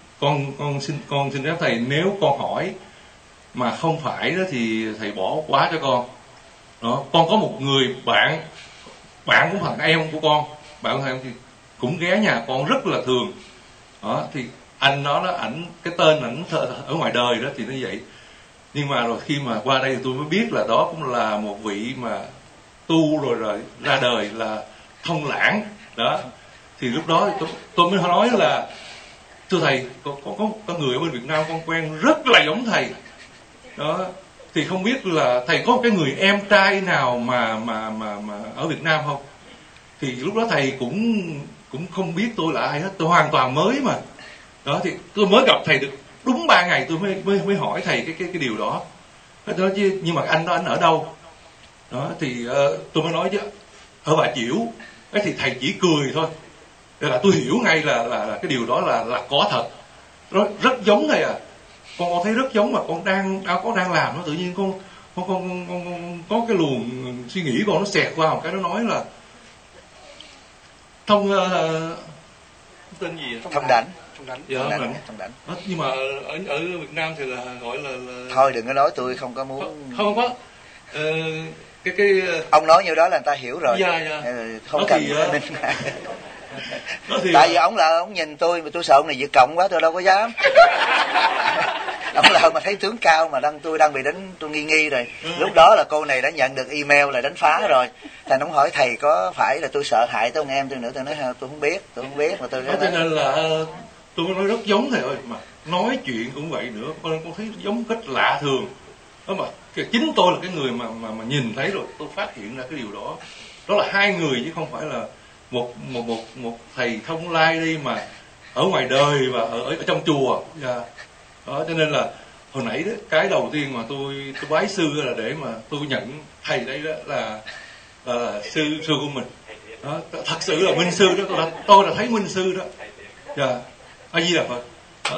con xin phép thầy, nếu con hỏi mà không phải đó thì thầy bỏ quá cho con. Đó, con có một người bạn cũng thằng em của con, bạn của thầy thì cũng ghé nhà con rất là thường. Đó thì anh đó ảnh cái tên ảnh ở ngoài đời đó thì nó vậy. Nhưng mà rồi khi mà qua đây thì tôi mới biết là đó cũng là một vị mà tu rồi ra đời là Thông Lãng. Đó thì lúc đó thì tôi mới nói là thưa thầy, có người ở bên Việt Nam con quen rất là giống thầy. Đó thì không biết là thầy có một cái người em trai nào mà ở Việt Nam không? Thì lúc đó thầy cũng không biết tôi là ai hết, tôi hoàn toàn mới mà. Đó thì tôi mới gặp thầy được đúng 3 ngày tôi mới hỏi thầy cái điều đó. Đó chứ, nhưng mà anh đó anh ở đâu? Đó thì tôi mới nói chứ ở Bà Chiểu. Ấy thì thầy chỉ cười thôi. Để là tôi hiểu ngay là cái điều đó là có thật. Nó rất giống thầy à. Con thấy rất giống mà con đang làm nó, tự nhiên con có cái luồng suy nghĩ con nó xẹt qua một cái, nó nói là tên gì? Thông Đảnh. Dạ, Thông Đảnh. Nhưng mà ở Việt Nam thì là gọi là thôi đừng có nói, tôi không có muốn. Không có. Cái ông nói như đó là người ta hiểu rồi. Dạ. Không cần tại vì ông nhìn tôi mà tôi sợ ông này Việt Cộng quá, tôi đâu có dám. Ông là mà thấy tướng cao mà tôi đang bị đánh, tôi nghi rồi. Lúc đó là cô này đã nhận được email là đánh phá rồi. Thành ông hỏi thầy có phải là tôi sợ hại tới ông em tôi nữa, tôi nói tôi không biết mà tôi nói. Cho nên là tôi nói rất giống thầy ơi, mà nói chuyện cũng vậy nữa, con thấy giống cách lạ thường. Đó mà chính tôi là cái người mà nhìn thấy rồi tôi phát hiện ra cái điều đó. Đó là hai người chứ không phải là một thầy Thông Lai đi mà ở ngoài đời và ở trong chùa. Đó cho nên là hồi nãy đó, cái đầu tiên mà tôi bái sư là để mà tôi nhận thầy đấy đó là sư của mình. Đó, thật sự là minh sư đó, tôi đã thấy minh sư đó. Dạ, A Di Đà Phật.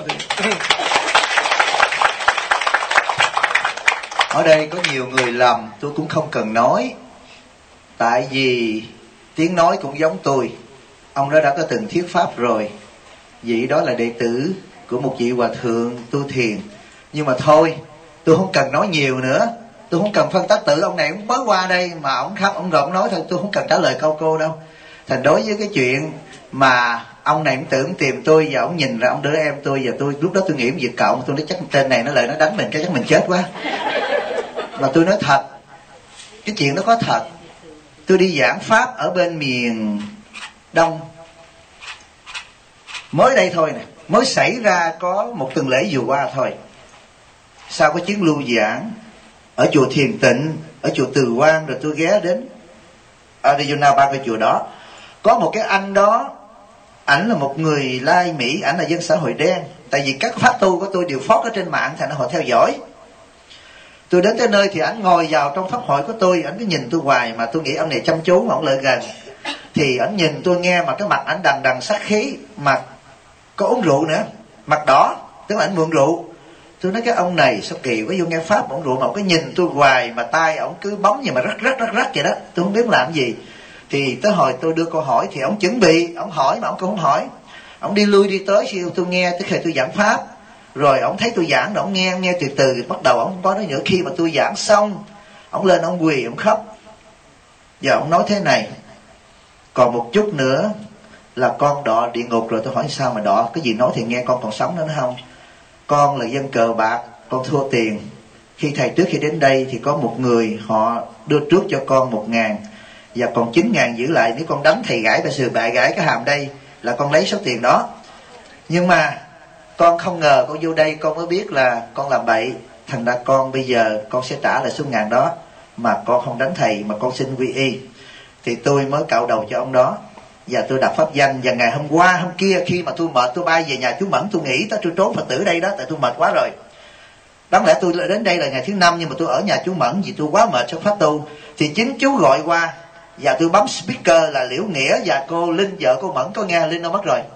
Ở đây có nhiều người lầm, tôi cũng không cần nói. Tại vì tiếng nói cũng giống tôi. Ông đó đã có từng thuyết pháp rồi. Vị đó là đệ tử của một vị hòa thượng tu thiền. Nhưng mà thôi, tôi không cần nói nhiều nữa. Tôi không cần phân tích tự. Ông này cũng mới qua đây mà ông khắp ông rồi nói thôi, tôi không cần trả lời câu cô đâu. Thành đối với cái chuyện mà ông này cũng tưởng tìm tôi và ông nhìn ra ông đỡ em tôi, và tôi lúc đó tôi nghĩ việc cậu, tôi nói chắc tên này nó lại nó đánh mình cái chắc mình chết quá. Mà tôi nói thật, cái chuyện đó có thật. Tôi đi giảng pháp ở bên miền Đông mới đây thôi nè, mới xảy ra có một tuần lễ vừa qua thôi. Sau cái chuyến lưu giảng ở chùa Thiền Tịnh, ở chùa Từ Quang, rồi tôi ghé đến Arizona, ba cái chùa đó. Có một cái anh đó, ảnh là một người Lai Mỹ, ảnh là dân xã hội đen. Tại vì các pháp tu của tôi đều post ở trên mạng, thành ra họ theo dõi. Tôi đến tới nơi thì ảnh ngồi vào trong pháp hội của tôi, ảnh cứ nhìn tôi hoài, mà tôi nghĩ ông này chăm chú mà ông lại gần. Thì ảnh nhìn tôi nghe mà cái mặt ảnh đằng đằng sát khí, mặt có uống rượu nữa, mặt đỏ, tức là ảnh mượn rượu. Tôi nói cái ông này sao kỳ quá, vô nghe pháp mà uống rượu mà ông cứ nhìn tôi hoài, mà tay ông cứ bấm như mà rắc vậy đó, tôi không biết làm gì. Thì tới hồi tôi đưa câu hỏi thì ông chuẩn bị, ông hỏi mà ông cũng không hỏi. Ông đi lui đi tới khi tôi nghe, tới khi tôi giảng pháp. Rồi ông thấy tôi giảng, ông nghe từ bắt đầu ông không có nói nữa. Khi mà tôi giảng xong, ông lên ông quỳ, ông khóc. Và ông nói thế này: còn một chút nữa là con đọa địa ngục rồi. Tôi hỏi sao mà đọa, cái gì nói thì nghe, con còn sống nữa không? Con là dân cờ bạc, con thua tiền. Khi thầy trước khi đến đây thì có một người họ đưa trước cho con 1.000 và còn 9.000 giữ lại. Nếu con đánh thầy gãi bà sườn bại gãi cái hàm đây là con lấy số tiền đó. Nhưng mà con không ngờ con vô đây con mới biết là con làm bậy. Thành ra con bây giờ con sẽ trả lại số 1.000 đó, mà con không đánh thầy mà con xin quy y. Thì tôi mới cạo đầu cho ông đó và tôi đặt pháp danh. Và ngày hôm qua hôm kia khi mà tôi mệt, tôi bay về nhà chú Mẫn, tôi nghĩ tôi trốn Phật tử đây đó, tại tôi mệt quá rồi. Đáng lẽ tôi đến đây là ngày thứ 5, nhưng mà tôi ở nhà chú Mẫn vì tôi quá mệt trong pháp tu. Thì chính chú gọi qua và tôi bấm speaker là Liễu Nghĩa và cô Linh, vợ cô Mẫn có nghe. Linh đâu mất rồi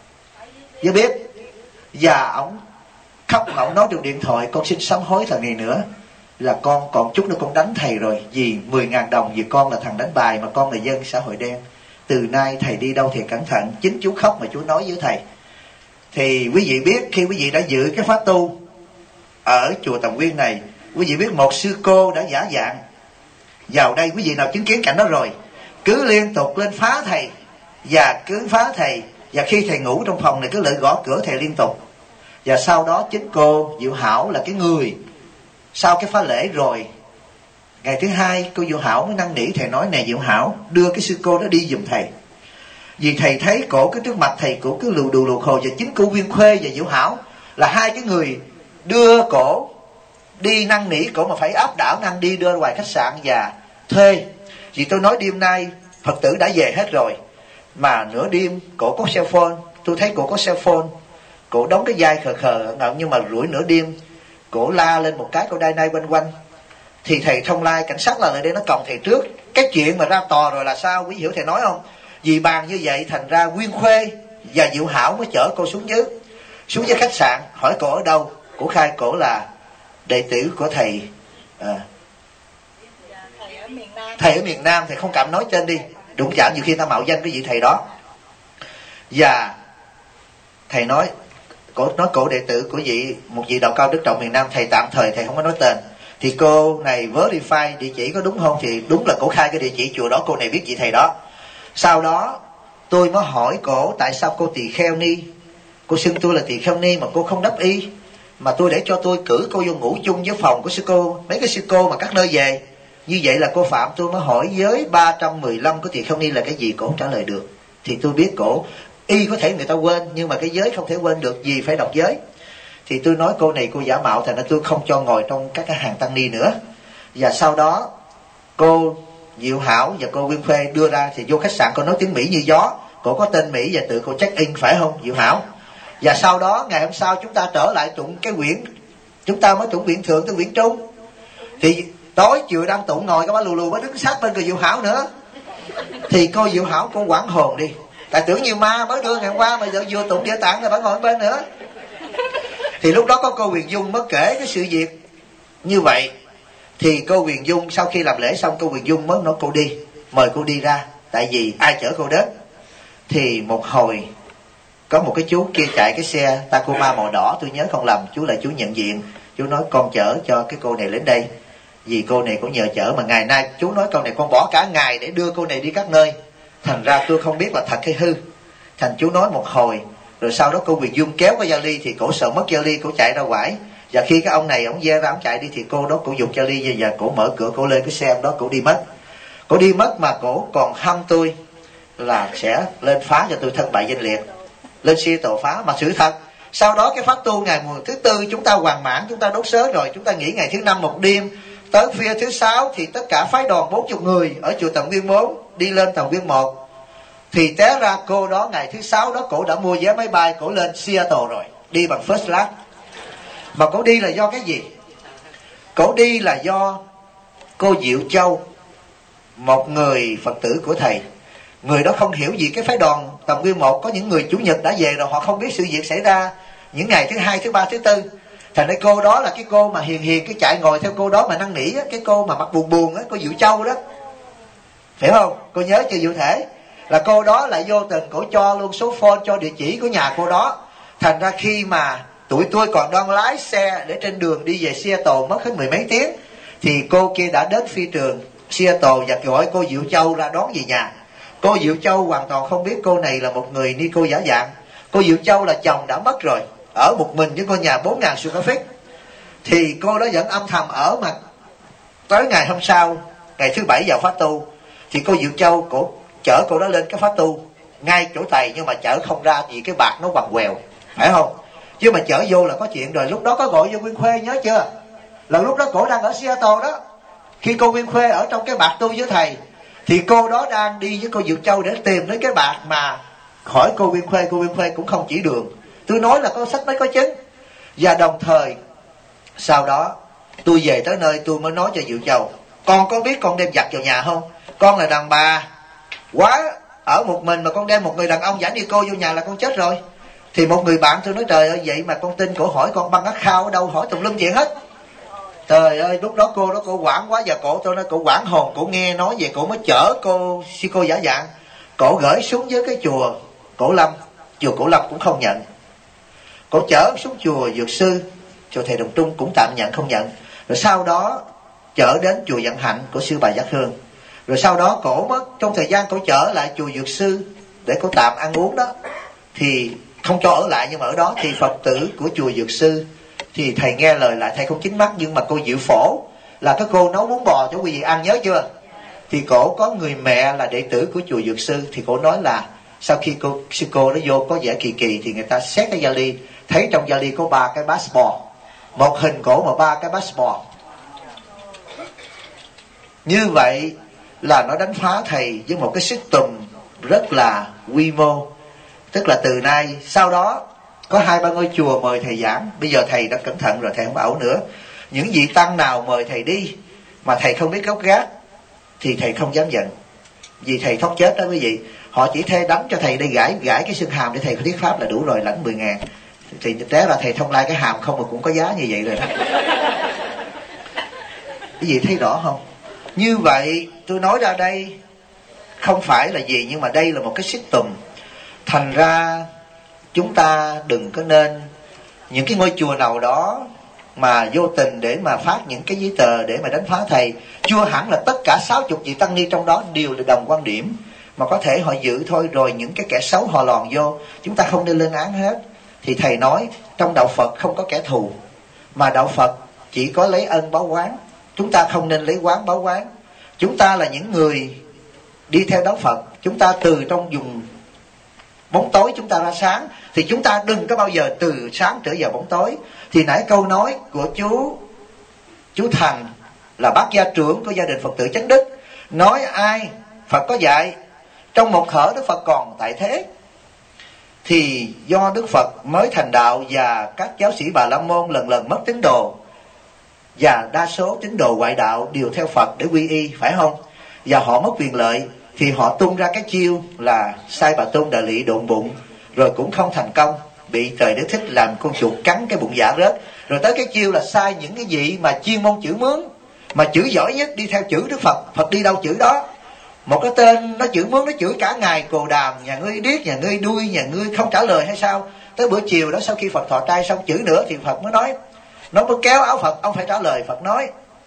chưa biết. Và ổng khóc, ổng nói trong điện thoại: con xin sám hối thằng này nữa, là con còn chút nữa con đánh thầy rồi, vì 10.000 đồng, vì con là thằng đánh bài mà con là dân xã hội đen. Từ nay thầy đi đâu thì cẩn thận. Chính chú khóc mà chú nói với thầy. Thì quý vị biết, khi quý vị đã giữ cái pháp tu ở chùa Tầm Nguyên này, quý vị biết một sư cô đã giả dạng vào đây. Quý vị nào chứng kiến cảnh đó rồi, cứ liên tục lên phá thầy và cứ phá thầy. Và khi thầy ngủ trong phòng này cứ lại gõ cửa thầy liên tục. Và sau đó chính cô Diệu Hảo là cái người sau cái phá lễ rồi, ngày thứ 2 cô Diệu Hảo mới năn nỉ thầy, nói: này Diệu Hảo, đưa cái sư cô đó đi giùm thầy. Vì thầy thấy cổ cái trước mặt thầy cổ cứ lù đù lù khồ. Và chính cô Nguyên Khuê và Diệu Hảo là hai cái người đưa cổ đi, năn nỉ cổ mà phải áp đảo năng đi đưa ngoài khách sạn và thuê. Vì tôi nói đêm nay Phật tử đã về hết rồi, mà nửa đêm cổ có cell phone. Tôi thấy cổ có cell phone, cổ đóng cái vai khờ khờ ngậm, nhưng mà rủi nửa đêm cổ la lên một cái, cổ đai nai quanh quanh. Thì thầy thông lai cảnh sát là lại đây nó còng thầy trước. Cái chuyện mà ra tòa rồi là sao, quý hiểu thầy nói không? Vì bàn như vậy thành ra Nguyên Khuê và Diệu Hảo mới chở cô xuống dưới khách sạn. Hỏi cổ ở đâu, cổ khai cổ là đệ tử của thầy thầy ở miền Nam. Thầy không cảm nói trên đi, đụng chạm nhiều khi ta mạo danh cái vị thầy đó. Và thầy nói cổ đệ tử của một vị đạo cao đức trọng miền Nam. Thầy tạm thời thầy không có nói tên. Thì cô này verify địa chỉ có đúng không, thì đúng là cổ khai cái địa chỉ chùa đó, cô này biết vị thầy đó. Sau đó tôi mới hỏi cổ tại sao cô tỳ kheo ni, cô xưng tôi là tỳ kheo ni mà cô không đắp y, mà tôi để cho tôi cử cô vô ngủ chung với phòng của sư cô, mấy cái sư cô mà các nơi về. Như vậy là cô phạm. Tôi mới hỏi giới 315 của tỳ kheo ni là cái gì, cổ không trả lời được. Thì tôi biết cổ y có thể người ta quên, nhưng mà cái giới không thể quên được, vì phải đọc giới. Thì tôi nói cô này cô giả mạo, thành ra tôi không cho ngồi trong các cái hàng tăng ni nữa. Và sau đó cô Diệu Hảo và cô Nguyên Khuê đưa ra thì vô khách sạn, cô nói tiếng Mỹ như gió, cô có tên Mỹ và tự cô check in, phải không Diệu Hảo? Và sau đó ngày hôm sau chúng ta trở lại tụng cái quyển, chúng ta mới tụng quyển thượng tới quyển trung. Thì tối chiều đang tụng ngồi cái bà lù lù mới đứng sát bên cô Diệu Hảo nữa. Thì cô Diệu Hảo cô quảng hồn đi, Tại tưởng như ma mới đưa ngày hôm qua mà giờ vừa tụng địa tạng là bà ngồi bên nữa. Thì lúc đó có cô Huyền Dung mới kể cái sự việc như vậy. Thì cô Huyền Dung sau khi làm lễ xong, cô Huyền Dung mới nói cô đi, mời cô đi ra, tại vì ai chở cô đến. Thì một hồi có một cái chú kia chạy cái xe Tacoma màu đỏ, tôi nhớ không lầm, chú là chú nhận diện. Chú nói con chở cho cái cô này đến đây, vì cô này cũng nhờ chở, mà ngày nay chú nói câu này con bỏ cả ngày để đưa cô này đi các nơi, thành ra tôi không biết là thật hay hư. Thành chú nói một hồi, rồi sau đó cô Huyền Dung kéo cái vali, thì cổ sợ mất vali, cổ chạy ra ngoài. Và khi cái ông này ông ve ra ông chạy đi, thì cô đó cổ dùng vali về, và cổ mở cửa, cổ lên cái xe đó, cổ đi mất. Cổ đi mất mà cổ còn hăm tôi là sẽ lên phá cho tôi thân bại danh liệt, lên Seattle phá. Mà sự thật sau đó cái pháp tu ngày mùng thứ tư chúng ta hoàn mãn, chúng ta đốt sớ rồi, chúng ta nghỉ ngày thứ năm một đêm. Tới phía thứ sáu thì tất cả phái đoàn 40 người ở chùa Tầm Nguyên 4 đi lên Tầm Nguyên 1. Thì té ra cô đó ngày thứ sáu đó cổ đã mua vé máy bay, cổ lên Seattle rồi, đi bằng first class. Mà cổ đi là do cái gì? Cổ đi là do cô Diệu Châu, một người Phật tử của thầy. Người đó không hiểu gì cái phái đoàn Tầm Nguyên 1, có những người chủ nhật đã về rồi, họ không biết sự việc xảy ra những ngày thứ hai, thứ ba, thứ tư. Thành ra cô đó là cái cô mà hiền hiền, cái chạy ngồi theo cô đó mà năn nỉ á, cái cô mà mặt buồn buồn á, cô Diệu Châu đó, phải không? Cô nhớ chưa Diệu Thể? Là cô đó lại vô tình cổ cho luôn số phone, cho địa chỉ của nhà cô đó. Thành ra khi mà tụi tôi còn đang lái xe để trên đường đi về Seattle mất hết 10 mấy tiếng, thì cô kia đã đến phi trường Seattle và gọi cô Diệu Châu ra đón về nhà. Cô Diệu Châu hoàn toàn không biết cô này là một người ni cô giả dạng. Cô Diệu Châu là chồng đã mất rồi, ở một mình với ngôi nhà 4.000 square feet. Thì cô đó vẫn âm thầm ở, mà tới ngày hôm sau, ngày thứ bảy vào pháp tu, thì cô Diệu Châu cổ chở cô đó lên cái pháp tu ngay chỗ thầy, nhưng mà chở không ra vì cái bạc nó quằn quèo, phải không? Chứ mà chở vô là có chuyện rồi. Lúc đó có gọi vô Nguyên Khuê, nhớ chưa? Là lúc đó cổ đang ở Seattle đó. Khi cô Nguyên Khuê ở trong cái bạc tu với thầy, thì cô đó đang đi với cô Diệu Châu để tìm đến cái bạc mà hỏi cô Nguyên Khuê. Cô Nguyên Khuê cũng không chỉ đường. Tôi nói là có sách mới có chứng. Và đồng thời sau đó tôi về tới nơi, tôi mới nói cho Diệu Châu, con có biết con đem giặt vào nhà không? Con là đàn bà quá, ở một mình mà con đem một người đàn ông giả như cô vô nhà là con chết rồi. Thì một người bạn tôi nói trời ơi, vậy mà con tin, cổ hỏi con băng ác khao ở đâu, hỏi tùm lum chuyện hết. Trời ơi, lúc đó cô đó cổ quảng quá, và cổ tôi nói cổ quảng hồn, cổ nghe nói về cổ mới chở cô si cô giả dạng, cổ gửi xuống với cái chùa Cổ Lâm. Chùa Cổ Lâm cũng không nhận. Cổ chở xuống chùa Dược Sư, chùa Thầy Đồng Trung cũng tạm nhận không nhận. Rồi sau đó chở đến chùa Vận Hạnh của sư bà Giác Hương. Rồi sau đó cổ mất, trong thời gian cổ chở lại chùa Dược Sư để cổ tạm ăn uống đó, thì không cho ở lại, nhưng mà ở đó thì Phật tử của chùa Dược Sư thì thầy nghe lời lại, thầy không chính mắt. Nhưng mà cô Diệu Phổ là cái cô nấu bún bò cho quý vị ăn, nhớ chưa? Thì cổ có người mẹ là đệ tử của chùa Dược Sư. Thì cổ nói là sau khi sư cô đó vô có vẻ kỳ kỳ, thì người ta xét cái vali, thấy trong vali có 3 cái passport, một hình cổ mà 3 cái passport. Như vậy là nó đánh phá thầy với một cái sức tùm rất là quy mô. Tức là từ nay sau đó có 2-3 ngôi chùa mời thầy giảng. Bây giờ thầy đã cẩn thận rồi, thầy không ẩu nữa. Những vị tăng nào mời thầy đi mà thầy không biết gốc gác thì thầy không dám nhận, vì thầy thoát chết đó quý vị. Họ chỉ thuê đánh cho thầy đi gãi cái xương hàm để thầy có thuyết pháp là đủ rồi, lãnh 10.000. Thì té là thầy thông lai cái hàm không mà cũng có giá như vậy rồi đó. Quý vị thấy rõ không? Như vậy tôi nói ra đây không phải là gì, nhưng mà đây là một cái xích tùm. Thành ra chúng ta đừng có nên những cái ngôi chùa nào đó mà vô tình để mà phát những cái giấy tờ để mà đánh phá thầy. Chưa hẳn là tất cả 60 vị tăng ni trong đó đều là đồng quan điểm, mà có thể họ giữ thôi, rồi những cái kẻ xấu họ lòn vô, chúng ta không nên lên án hết. Thì thầy nói trong đạo Phật không có kẻ thù, mà đạo Phật chỉ có lấy ân báo oán. Chúng ta không nên lấy oán báo oán. Chúng ta là những người đi theo đạo Phật, chúng ta từ trong vùng bóng tối chúng ta ra sáng, thì chúng ta đừng có bao giờ từ sáng trở vào bóng tối. Thì nãy câu nói của chú Thành là bác gia trưởng của gia đình Phật tử Chánh Đức, nói ai Phật có dạy trong một khở Đức Phật còn tại thế. Thì do Đức Phật mới thành đạo và các giáo sĩ Bà La Môn lần lần mất tín đồ, và đa số tín đồ ngoại đạo đều theo Phật để quy y, phải không? Và họ mất quyền lợi, thì họ tung ra cái chiêu là sai bà tôn đà lị độn bụng, rồi cũng không thành công, bị trời Đế Thích làm con chuột cắn cái bụng dạ rớt. Rồi tới cái chiêu là sai những cái vị mà chuyên môn chữ mướn, mà chữ giỏi nhất đi theo chữ Đức Phật, Phật đi đâu chữ đó. Một cái tên nó chữ mướn, nó chửi cả ngày cồ đàm, nhà ngươi điếc, nhà ngươi đuôi, nhà ngươi không trả lời hay sao. Tới bữa chiều đó sau khi Phật thọ trai xong chửi nữa thì Phật mới nói, nó mới kéo áo Phật, ông phải trả lời. Phật nói,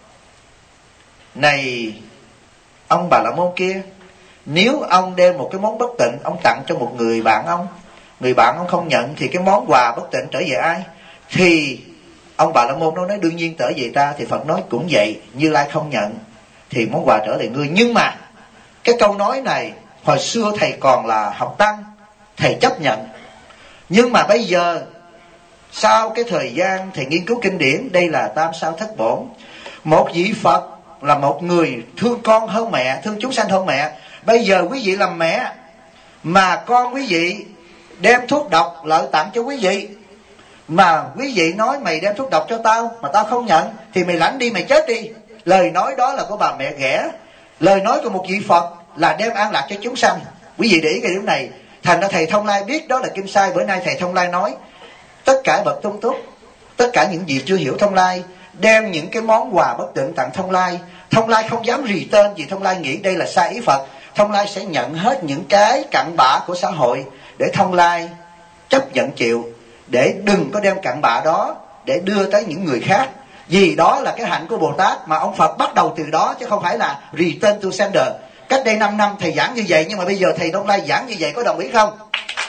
này ông Bà La Môn kia, nếu ông đem một cái món bất tịnh ông tặng cho một người bạn ông, người bạn ông không nhận, thì cái món quà bất tịnh trở về ai? Thì ông Bà La Môn nó nói đương nhiên trở về ta. Thì Phật nói cũng vậy, Như Lai không nhận thì món quà trở lại ngươi. Nhưng mà cái câu nói này hồi xưa thầy còn là học tăng, thầy chấp nhận. Nhưng mà bây giờ sau cái thời gian thầy nghiên cứu kinh điển, đây là tam sao thất bổn, một vị Phật là một người thương con hơn mẹ, thương chúng sanh hơn mẹ. Bây giờ quý vị làm mẹ mà con quý vị đem thuốc độc lợi tặng cho quý vị, mà quý vị nói mày đem thuốc độc cho tao mà tao không nhận thì mày lãnh đi, mày chết đi. Lời nói đó là của bà mẹ ghẻ. Lời nói của một vị Phật là đem an lạc cho chúng sanh. Quý vị để ý cái điểm này. Thành ra thầy Thông Lai biết đó là kinh sai. Bữa nay thầy Thông Lai nói tất cả bậc tôn túc, tất cả những gì chưa hiểu Thông Lai đem những cái món quà bất tịnh tặng Thông Lai. Thông Lai không dám rì tên vì Thông Lai nghĩ đây là sai ý Phật. Thông Lai sẽ nhận hết những cái cặn bã của xã hội để Thông Lai chấp nhận chịu, để đừng có đem cặn bã đó để đưa tới những người khác. Vì đó là cái hạnh của Bồ Tát mà ông Phật bắt đầu từ đó, chứ không phải là return to sender. Cách đây 5 năm thầy giảng như vậy, nhưng mà bây giờ thầy Thông Lai giảng như vậy, có đồng ý không?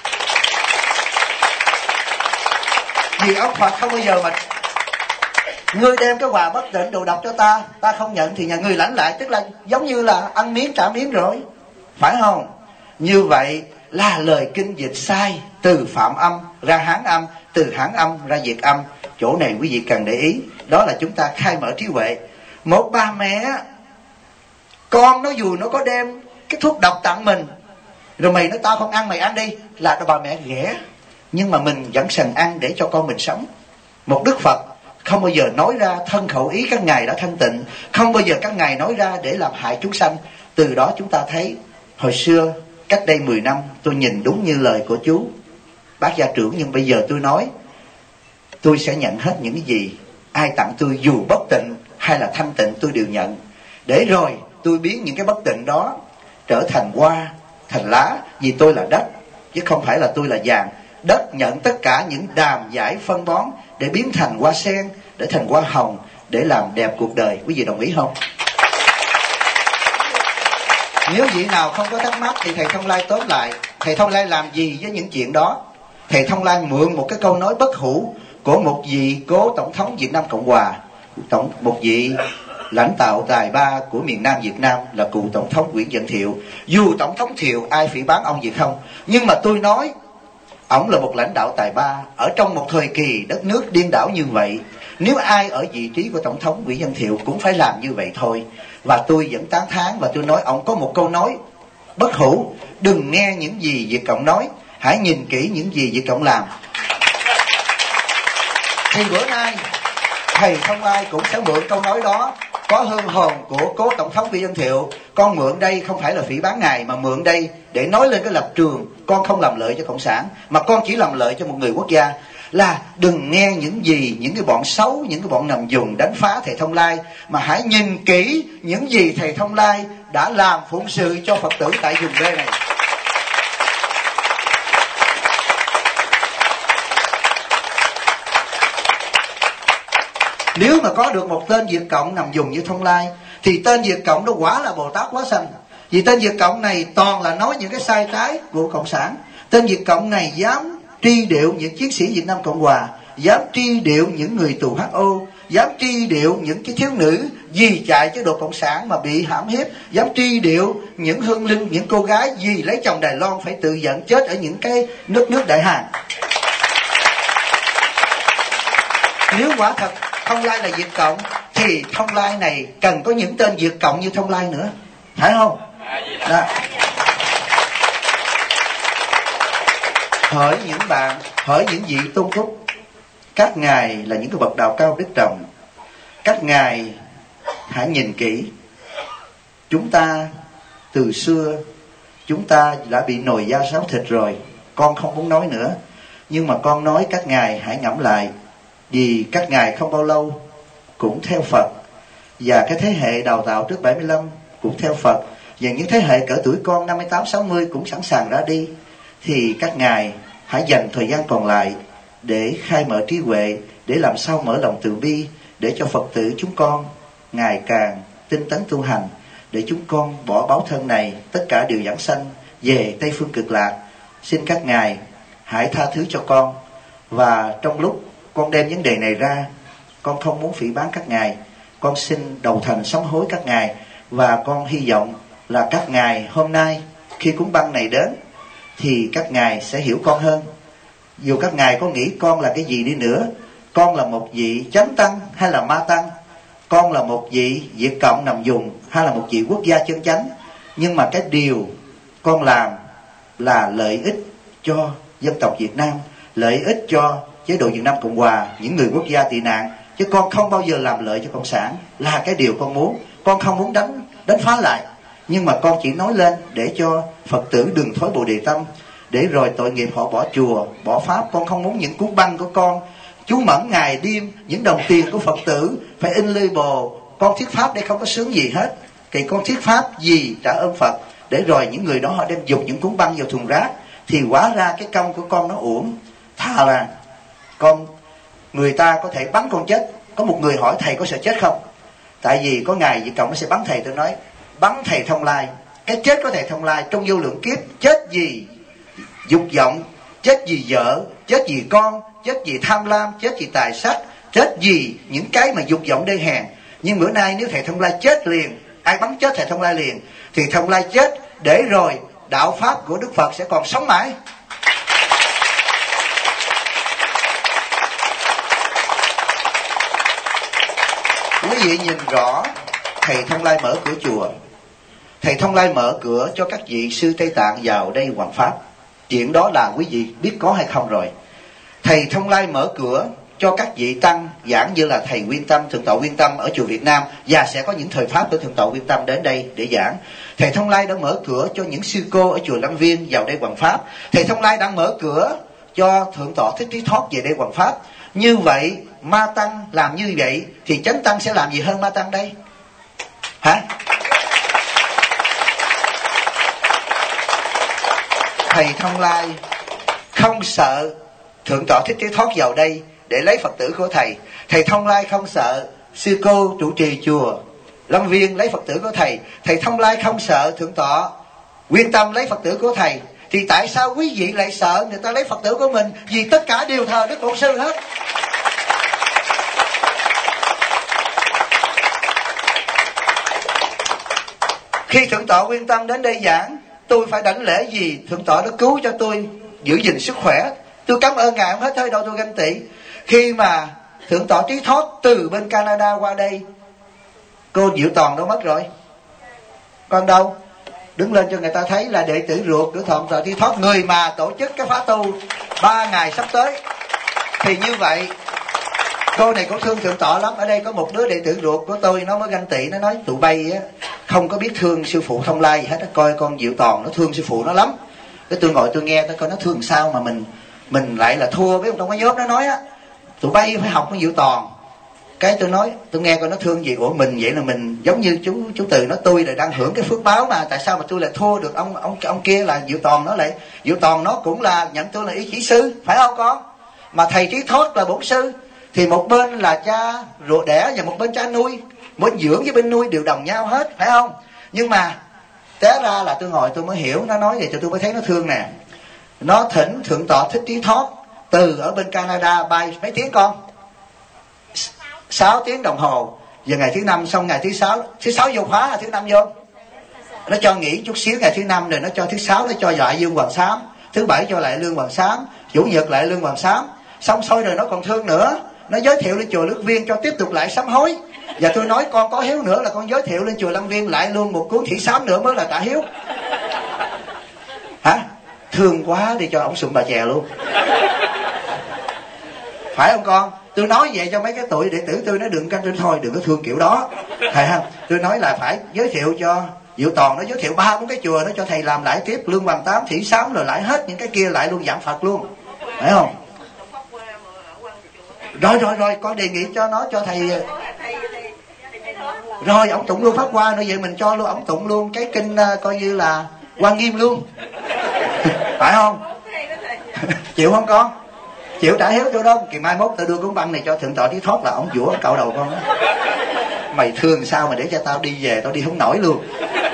Vì ông Phật không bao giờ mà ngươi đem cái quà bất tịnh đồ độc cho ta, ta không nhận thì nhà ngươi lãnh lại, tức là giống như là ăn miếng trả miếng rồi, phải không? Như vậy là lời kinh dịch sai, từ Phạm âm ra Hán âm, từ Hán âm ra Việt âm. Chỗ này quý vị cần để ý. Đó là chúng ta khai mở trí huệ. Một bà mẹ, con nó dù nó có đem cái thuốc độc tặng mình, rồi mày nói tao không ăn, mày ăn đi, là bà mẹ ghẻ. Nhưng mà mình vẫn sành ăn để cho con mình sống. Một Đức Phật không bao giờ nói ra thân khẩu ý các ngài đã thanh tịnh, không bao giờ các ngài nói ra để làm hại chúng sanh. Từ đó chúng ta thấy hồi xưa cách đây 10 năm tôi nhìn đúng như lời của chú Bác Gia Trưởng. Nhưng bây giờ tôi nói tôi sẽ nhận hết những cái gì ai tặng tôi, dù bất tịnh hay là thanh tịnh tôi đều nhận. Để rồi tôi biến những cái bất tịnh đó trở thành hoa, thành lá. Vì tôi là đất chứ không phải là tôi là vàng. Đất nhận tất cả những đàm giải phân bón để biến thành hoa sen, để thành hoa hồng, để làm đẹp cuộc đời. Quý vị đồng ý không? Nếu vị nào không có thắc mắc thì thầy Thông Lai tóm lại. Thầy Thông Lai làm gì với những chuyện đó? Thầy Thông Lai mượn một cái câu nói bất hủ của một vị cố tổng thống Việt Nam Cộng Hòa, một vị lãnh đạo tài ba của miền Nam Việt Nam là cụ tổng thống Nguyễn Văn Thiệu. Dù tổng thống Thiệu ai phỉ báng ông gì không, nhưng mà tôi nói ông là một lãnh đạo tài ba ở trong một thời kỳ đất nước điên đảo như vậy. Nếu ai ở vị trí của tổng thống Nguyễn Văn Thiệu cũng phải làm như vậy thôi. Và tôi vẫn tán thán, và tôi nói ông có một câu nói bất hủ: đừng nghe những gì Việt Cộng nói, hãy nhìn kỹ những gì Việt Cộng làm. Thì bữa nay thầy Thông Lai cũng sẽ mượn câu nói đó, có hương hồn của cố tổng thống Nguyễn Văn Thiệu. Con mượn đây không phải là phỉ báng ngài, mà mượn đây để nói lên cái lập trường con không làm lợi cho cộng sản, mà con chỉ làm lợi cho một người quốc gia. Là đừng nghe những gì những cái bọn xấu, những cái bọn nằm dùng đánh phá thầy Thông Lai, mà hãy nhìn kỹ những gì thầy Thông Lai đã làm phụng sự cho Phật tử tại vùng B này. Nếu mà có được một tên Việt Cộng nằm dùng như Thông Lai thì tên Việt Cộng đó quả là Bồ Tát quá sanh. Vì tên Việt Cộng này toàn là nói những cái sai trái của cộng sản. Tên Việt Cộng này dám tri điệu những chiến sĩ Việt Nam Cộng Hòa, dám tri điệu những người tù HO, dám tri điệu những cái thiếu nữ vì chạy chế độ cộng sản mà bị hãm hiếp, dám tri điệu những hương linh, những cô gái vì lấy chồng Đài Loan phải tự giận chết ở những cái nước Đại Hàn. Nếu quả thật Thông Lai là Việt Cộng thì Thông Lai này cần có những tên Việt Cộng như Thông Lai nữa, phải không? Đó. Hỏi những bạn, hỏi những vị tôn túc, các ngài là những cái bậc đạo cao đức trọng, các ngài hãy nhìn kỹ. Chúng ta từ xưa chúng ta đã bị nồi da sáo thịt rồi, con không muốn nói nữa. Nhưng mà con nói các ngài hãy ngẫm lại, vì các ngài không bao lâu cũng theo Phật, và cái thế hệ đào tạo trước 75 cũng theo Phật, và những thế hệ cỡ tuổi con 58, 60 cũng sẵn sàng ra đi. Thì các ngài hãy dành thời gian còn lại để khai mở trí huệ, để làm sao mở lòng từ bi, để cho Phật tử chúng con ngày càng tinh tấn tu hành, để chúng con bỏ báo thân này, tất cả đều giảng sanh về Tây Phương Cực Lạc. Xin các ngài hãy tha thứ cho con. Và trong lúc con đem vấn đề này ra, con không muốn phỉ báng các ngài, con xin đầu thành sám hối các ngài. Và con hy vọng là các ngài hôm nay khi cúng băng này đến thì các ngài sẽ hiểu con hơn. Dù các ngài có nghĩ con là cái gì đi nữa, con là một vị chánh tăng hay là ma tăng, con là một vị Việt Cộng nằm vùng hay là một vị quốc gia chân chánh, nhưng mà cái điều con làm là lợi ích cho dân tộc Việt Nam, lợi ích cho chế độ Việt Nam Cộng Hòa, những người quốc gia tị nạn, chứ con không bao giờ làm lợi cho Cộng sản, là cái điều con muốn. Con không muốn đánh phá lại, nhưng mà con chỉ nói lên để cho Phật tử đừng thối Bồ Đề tâm, để rồi tội nghiệp họ bỏ chùa, bỏ pháp. Con không muốn những cuốn băng của con chú mẫn ngày đêm, những đồng tiền của Phật tử phải in label con thuyết pháp để không có sướng gì hết. Thì con thuyết pháp gì trả ơn Phật, để rồi những người đó họ đem dục những cuốn băng vào thùng rác, thì hóa ra cái công của con nó uổng. Thà là người ta có thể bắn con chết. Có một người hỏi thầy có sợ chết không? Tại vì có ngày Việt Cộng nó sẽ bắn thầy. Tôi nói bắn thầy Thông Lai, cái chết của thầy Thông Lai trong vô lượng kiếp, chết vì dục vọng, chết vì vợ, chết vì con, chết vì tham lam, chết vì tài sắc, chết vì những cái mà dục vọng đê hèn. Nhưng bữa nay nếu thầy Thông Lai chết liền, ai bắn chết thầy Thông Lai liền, thì Thông Lai chết để rồi đạo pháp của Đức Phật sẽ còn sống mãi. Quý vị nhìn rõ, thầy Thông Lai mở cửa chùa, thầy Thông Lai mở cửa cho các vị sư Tây Tạng vào đây hoằng pháp. Chuyện đó là quý vị biết có hay không rồi. Thầy Thông Lai mở cửa cho các vị tăng giảng như là thầy Nguyên Tâm, Thượng tọa Nguyên Tâm ở chùa Việt Nam, và sẽ có những thời pháp của Thượng tọa Nguyên Tâm đến đây để giảng. Thầy Thông Lai đã mở cửa cho những sư cô ở chùa Lâm Viên vào đây hoằng pháp. Thầy Thông Lai đã mở cửa cho Thượng tọa Thích Trí Thoát về đây hoằng pháp. Như vậy ma tăng làm như vậy thì chánh tăng sẽ làm gì hơn ma tăng đây? Hả? Thầy Thông Lai không sợ Thượng tọa Thích Trí Thoát vào đây để lấy Phật tử của thầy. Thầy Thông Lai không sợ sư cô trụ trì chùa Lâm Viên lấy Phật tử của thầy. Thầy Thông Lai không sợ Thượng tọa Nguyên Tâm lấy Phật tử của thầy. Thì tại sao quý vị lại sợ người ta lấy Phật tử của mình? Vì tất cả đều thờ Đức Bổn Sư hết. Khi Thượng tọa Nguyên Tâm đến đây giảng, tôi phải đảnh lễ gì? Thượng tọa đã cứu cho tôi giữ gìn sức khỏe, tôi cảm ơn ngài không hết hơi đâu tôi ganh tị. Khi mà Thượng tọa Trí Thoát từ bên Canada qua đây, cô Diệu Toàn đâu mất rồi? Con đâu? Đứng lên cho người ta thấy là đệ tử ruột của Thượng tọa Trí Thoát, người mà tổ chức cái khóa tu 3 ngày sắp tới. Thì như vậy cô này cũng thương Thượng tọa lắm. Ở đây có một đứa đệ tử ruột của tôi, nó mới ganh tị, nó nói tụi bay á không có biết thương sư phụ Thông Lai gì hết. Nó coi con Diệu Toàn nó thương sư phụ nó lắm. Cái tôi ngồi tôi nghe tôi coi nó thương sao mà mình lại là thua với trong cái nhóm. Nó nói á tụi bay phải học con Diệu Toàn. Cái tôi nói tôi nghe coi nó thương gì. Ủa mình vậy là mình giống như chú Từ nói tôi là đang hưởng cái phước báo mà, tại sao mà tôi lại thua được ông kia là Diệu Toàn? Nó lại Diệu Toàn nó cũng là nhận tôi là ý chỉ sư, phải không con? Mà thầy Trí Thoát là bổn sư, thì một bên là cha ruột đẻ và một bên cha nuôi, bên dưỡng với bên nuôi đều đồng nhau hết, phải không? Nhưng mà té ra là tôi ngồi tôi mới hiểu. Nó nói vậy thì tôi mới thấy nó thương nè. Nó thỉnh Thượng tọa Thích Trí Thoát từ ở bên Canada bay mấy tiếng con? 6 tiếng đồng hồ. Giờ ngày thứ 5 xong ngày thứ sáu vô khóa, thứ 5 vô. Nó cho nghỉ chút xíu ngày thứ 5 rồi nó cho thứ 6 nó cho lại Dương Hoàng Sám, thứ 7 cho lại Lương Hoàng Sám, Chủ nhật lại Lương Hoàng Sám. Xong rồi nó còn thương nữa. Nó giới thiệu lên chùa Lương Viên cho tiếp tục lại sám hối. Và tôi nói con có hiếu nữa là con giới thiệu lên chùa Lâm Viên lại luôn một cuốn Thị Sám nữa mới là trả hiếu. Hả? Thương quá đi cho ông sụm bà chè luôn. Phải không con? Tôi nói vậy cho mấy cái tụi đệ tử tôi nó đừng canh trên thôi, đừng có thương kiểu đó. Phải không? Tôi nói là phải giới thiệu cho Diệu Toàn nó giới thiệu 3-4 cái chùa đó cho thầy làm lại tiếp, Lương Bằng Tám, Thủy Sám, rồi lại hết những cái kia lại luôn, dạng Phật luôn, phải không? Rồi con đề nghị cho nó cho thầy. Rồi ông tụng luôn Pháp Hoa nữa, vậy mình cho luôn ông tụng luôn cái kinh coi như là Hoa Nghiêm luôn. Phải không? Chịu không con? Chịu trả hiếu cho đâu? Kỳ mai mốt tao đưa cuốn băng này cho Thượng tọa Trí Thoát là ông vũa cạo đầu con đó. Mày thương sao mà để cho tao đi về, tao đi không nổi luôn.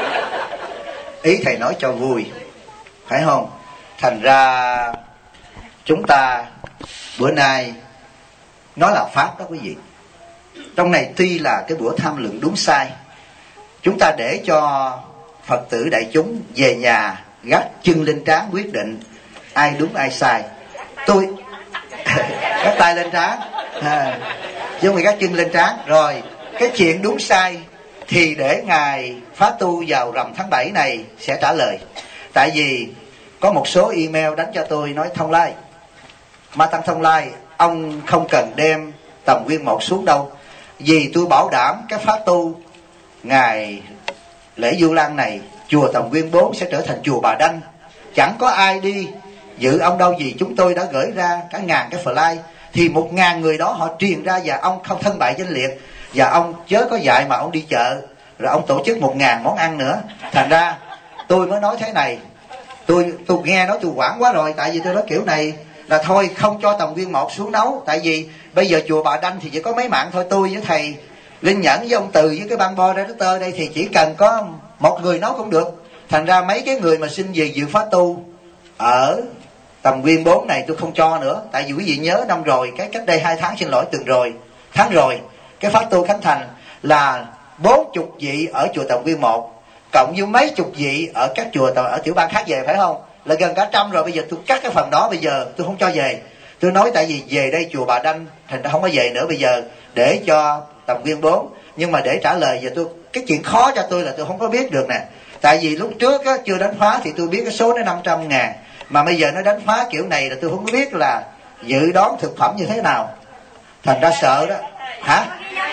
Ý thầy nói cho vui, phải không? Thành ra chúng ta bữa nay nó là Pháp đó quý vị. Trong này tuy là cái bữa tham luận đúng sai, chúng ta để cho Phật tử đại chúng về nhà gác chân lên trán quyết định ai đúng ai sai. Tôi gác tay lên trán, chứ không phải gác chân lên trán. Rồi cái chuyện đúng sai thì để ngày khóa tu vào rằm tháng 7 này sẽ trả lời. Tại vì có một số email đánh cho tôi nói Thông Lai, Ma Tăng Thông Lai, ông không cần đem Tầm Nguyên 1 xuống đâu, vì tôi bảo đảm cái khóa tu ngày lễ Vu Lan này, chùa Tầm Nguyên 4 sẽ trở thành chùa Bà Đanh, chẳng có ai đi dự ông đâu, vì chúng tôi đã gửi ra cả ngàn cái file, thì 1.000 người đó họ truyền ra, và ông không thân bại danh liệt, và ông chớ có dạy mà ông đi chợ, rồi ông tổ chức 1.000 món ăn nữa. Thành ra tôi mới nói thế này, tôi nghe nói tôi hoảng quá rồi, tại vì tôi nói kiểu này là thôi không cho Tầm Nguyên 1 xuống nấu, tại vì bây giờ chùa Bà Đanh thì chỉ có mấy mạng thôi, tôi với thầy Linh Nhẫn với ông Từ với cái băng bo ra tơ đây thì chỉ cần có một người nấu cũng được. Thành ra mấy cái người mà xin về dự khóa tu ở Tầm Nguyên 4 này tôi không cho nữa. Tại vì quý vị nhớ năm rồi, cái cách đây 2 tháng, xin lỗi, tháng rồi cái khóa tu khánh thành là 40 vị ở chùa Tầm Nguyên 1 cộng với mấy chục vị ở các chùa ở tiểu bang khác về, phải không, là gần cả 100 rồi. Bây giờ tôi cắt cái phần đó, bây giờ tôi không cho về. Tôi nói tại vì về đây chùa Bà Đanh thành ra không có về nữa, bây giờ để cho Tầm Nguyên 4. Nhưng mà để trả lời giờ tôi, cái chuyện khó cho tôi là tôi không có biết được nè. Tại vì lúc trước á, chưa đánh phá thì tôi biết cái số nó 500.000, mà bây giờ nó đánh phá kiểu này là tôi không có biết là dự đoán thực phẩm như thế nào. Thành ra sợ đó. Hả?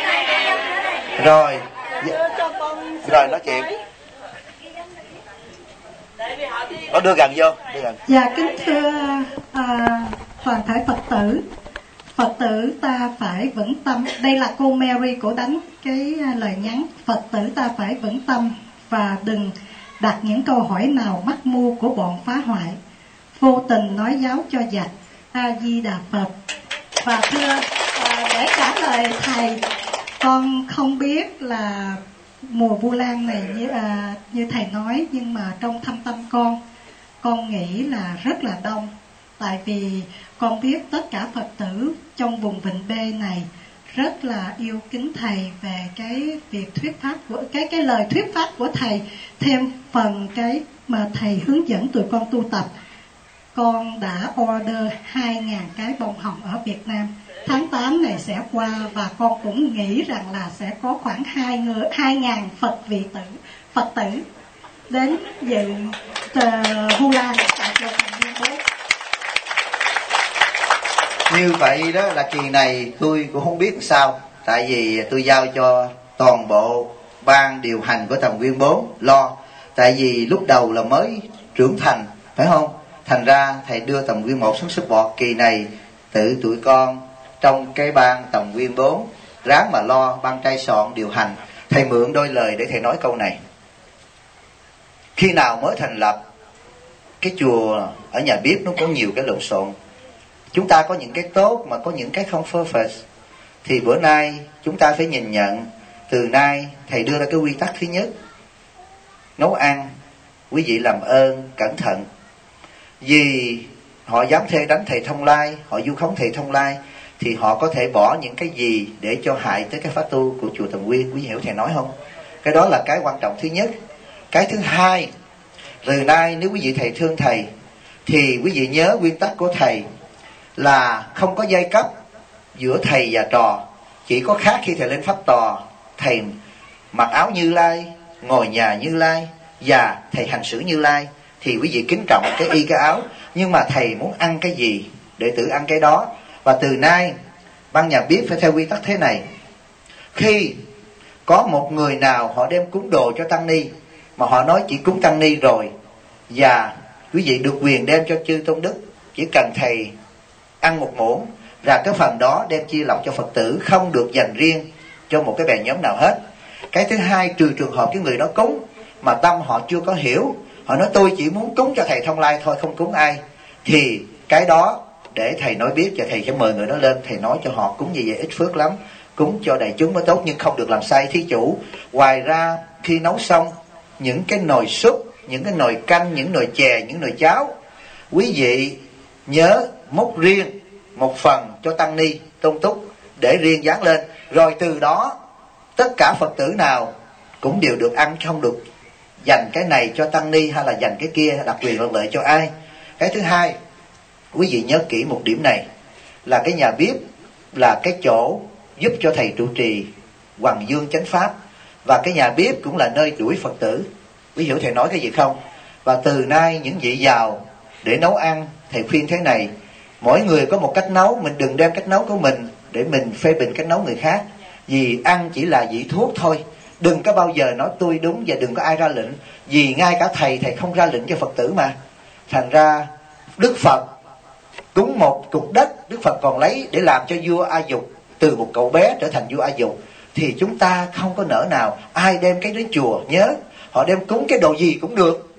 Rồi nói chuyện. Nó đưa gần vô. Dạ kính thưa toàn thể Phật tử ta phải vững tâm. Đây là cô Mary cổ đánh cái lời nhắn. Phật tử ta phải vững tâm và đừng đặt những câu hỏi nào mắc mưu của bọn phá hoại, vô tình nói giáo cho dạch. A Di Đà Phật. Và thưa, để trả lời thầy, con không biết là mùa Vu Lan này như thầy nói, nhưng mà trong thâm tâm con nghĩ là rất là đông. Tại vì con biết tất cả Phật tử trong vùng Vịnh B này rất là yêu kính thầy về cái việc thuyết pháp của cái lời thuyết pháp của thầy, thêm phần cái mà thầy hướng dẫn tụi con tu tập. Con đã order 2.000 cái bông hồng ở Việt Nam. Tháng 8 này sẽ qua, và con cũng nghĩ rằng là sẽ có khoảng 2.000 Phật tử đến dự Vu Lan tại chùa Tầm Nguyên 4. Như vậy đó là kỳ này tôi cũng không biết sao, tại vì tôi giao cho toàn bộ ban điều hành của Tầm Nguyên 4 lo. Tại vì lúc đầu là mới trưởng thành, phải không? Thành ra thầy đưa Tầm Nguyên 1 xuống support. Kỳ này tự tụi con trong cái ban Tầm Nguyên 4 ráng mà lo, ban trai soạn điều hành. Thầy mượn đôi lời để thầy nói câu này. Khi nào mới thành lập cái chùa ở nhà bếp nó có nhiều cái lộn xộn. Chúng ta có những cái tốt mà có những cái không perfect. Thì bữa nay chúng ta phải nhìn nhận. Từ nay thầy đưa ra cái quy tắc thứ nhất: nấu ăn, quý vị làm ơn cẩn thận. Vì họ dám thê đánh thầy Thông Lai, họ vu khống thầy Thông Lai, thì họ có thể bỏ những cái gì để cho hại tới cái pháp tu của chùa Tầm Nguyên. Quý vị hiểu thầy nói không? Cái đó là cái quan trọng thứ nhất. Cái thứ hai, từ nay nếu quý vị thầy thương thầy, thì quý vị nhớ nguyên tắc của thầy là không có giai cấp giữa thầy và trò. Chỉ có khác khi thầy lên pháp tòa, thầy mặc áo Như Lai, ngồi nhà Như Lai, và thầy hành xử Như Lai, thì quý vị kính trọng cái y cái áo. Nhưng mà thầy muốn ăn cái gì, đệ tử ăn cái đó. Và từ nay ban nhà bếp phải theo quy tắc thế này: khi có một người nào họ đem cúng đồ cho tăng ni mà họ nói chỉ cúng tăng ni rồi, và quý vị được quyền đem cho chư tôn đức, chỉ cần thầy ăn một muỗng, và cái phần đó đem chia lọc cho Phật tử, không được dành riêng cho một cái bè nhóm nào hết. Cái thứ hai, trừ trường hợp cái người đó cúng mà tâm họ chưa có hiểu, họ nói tôi chỉ muốn cúng cho thầy Thông Lai thôi, không cúng ai, thì cái đó để thầy nói biết và thầy sẽ mời người đó lên, thầy nói cho họ cúng như vậy ít phước lắm, cúng cho đại chúng mới tốt, nhưng không được làm sai thí chủ. Ngoài ra khi nấu xong những cái nồi súp, những cái nồi canh, những nồi chè, những nồi cháo, quý vị nhớ múc riêng một phần cho tăng ni tôn túc để riêng dán lên, rồi từ đó tất cả Phật tử nào cũng đều được ăn, không được dành cái này cho tăng ni hay là dành cái kia, đặc quyền lợi lợi cho ai. Cái thứ hai, quý vị nhớ kỹ một điểm này, là cái nhà bếp là cái chỗ giúp cho thầy trụ trì Hoằng Dương chánh pháp, và cái nhà bếp cũng là nơi đuổi Phật tử. Quý hiểu thầy nói cái gì không? Và từ nay những vị giàu để nấu ăn, thầy khuyên thế này, mỗi người có một cách nấu, mình đừng đem cách nấu của mình để mình phê bình cách nấu người khác, vì ăn chỉ là vị thuốc thôi. Đừng có bao giờ nói tôi đúng, và đừng có ai ra lệnh, vì ngay cả thầy không ra lệnh cho Phật tử mà. Thành ra Đức Phật cúng một cục đất, Đức Phật còn lấy để làm cho vua A Dục từ một cậu bé trở thành vua A Dục, thì chúng ta không có nỡ nào ai đem cái đến chùa. Nhớ, họ đem cúng cái đồ gì cũng được,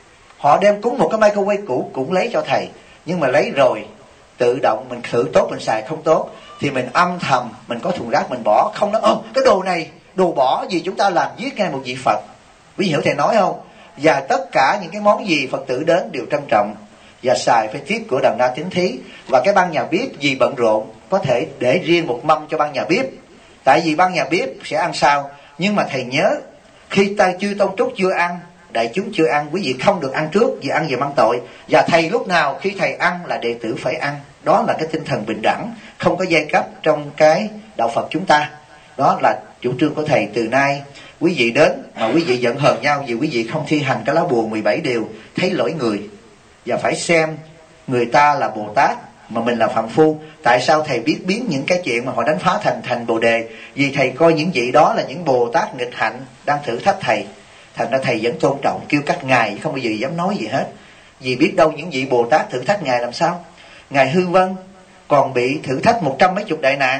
họ đem cúng một cái microwave cũ cũng lấy cho thầy, nhưng mà lấy rồi tự động mình thử tốt, mình xài không tốt thì mình âm thầm, mình có thùng rác mình bỏ, không nói cái đồ này đồ bỏ gì, chúng ta làm giết ngay một vị Phật. Quý hiểu thầy nói không? Và tất cả những cái món gì Phật tử đến đều trân trọng và xài phải thiết của Đàn Đa Tín Thí. Và cái ban nhà bếp vì bận rộn có thể để riêng một mâm cho ban nhà bếp, tại vì ban nhà bếp sẽ ăn sau. Nhưng mà thầy nhớ, khi ta chư tôn trúc chưa ăn, đại chúng chưa ăn, quý vị không được ăn trước, vì ăn về mang tội. Và thầy lúc nào khi thầy ăn là đệ tử phải ăn. Đó là cái tinh thần bình đẳng, không có giai cấp trong cái đạo Phật chúng ta. Đó là chủ trương của thầy. Từ nay quý vị đến mà quý vị giận hờn nhau vì quý vị không thi hành cái lá bùa 17 điều thấy lỗi người, và phải xem người ta là Bồ Tát mà mình là phàm phu. Tại sao thầy biết biến những cái chuyện mà họ đánh phá thành Bồ Đề? Vì thầy coi những vị đó là những Bồ Tát nghịch hạnh đang thử thách thầy. Thành ra thầy vẫn tôn trọng, kêu các ngài, không bao giờ dám nói gì hết, vì biết đâu những vị Bồ Tát thử thách ngài làm sao. Ngài Hư Vân còn bị thử thách 100 mấy chục đại nạn,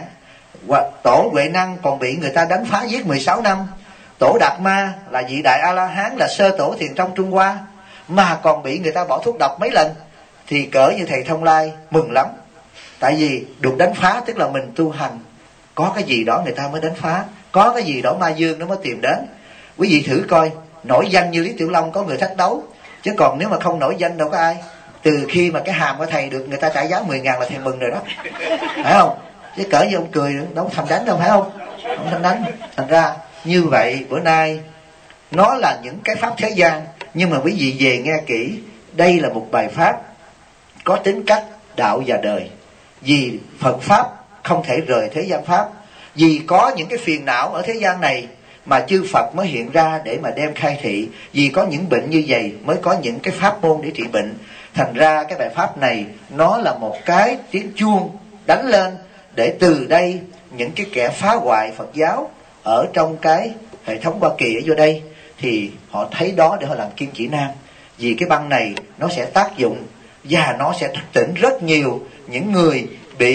Tổ Huệ Năng còn bị người ta đánh phá giết 16 năm, Tổ Đạt Ma là vị đại A-la-hán, là sơ tổ thiền trong Trung Hoa, mà còn bị người ta bỏ thuốc độc mấy lần. Thì cỡ như thầy Thông Lai mừng lắm, tại vì được đánh phá tức là mình tu hành, có cái gì đó người ta mới đánh phá, có cái gì đó ma dương nó mới tìm đến. Quý vị thử coi, nổi danh như Lý Tiểu Long có người thách đấu, chứ còn nếu mà không nổi danh đâu có ai. Từ khi mà cái hàm của thầy được người ta trả giá 10.000 là thầy mừng rồi đó, phải không? Chứ cỡ như ông cười đâu thầm đánh đâu, phải không? Không thầm đánh. Thành ra như vậy, bữa nay nó là những cái pháp thế gian, nhưng mà quý vị về nghe kỹ, đây là một bài pháp có tính cách đạo và đời. Vì Phật pháp không thể rời thế gian pháp, vì có những cái phiền não ở thế gian này mà chư Phật mới hiện ra để mà đem khai thị. Vì có những bệnh như vậy mới có những cái pháp môn để trị bệnh. Thành ra cái bài pháp này nó là một cái tiếng chuông đánh lên, để từ đây những cái kẻ phá hoại Phật giáo ở trong cái hệ thống Hoa Kỳ ở vô đây, thì họ thấy đó để họ làm kim chỉ nam. Vì cái băng này nó sẽ tác dụng, và nó sẽ thức tỉnh rất nhiều những người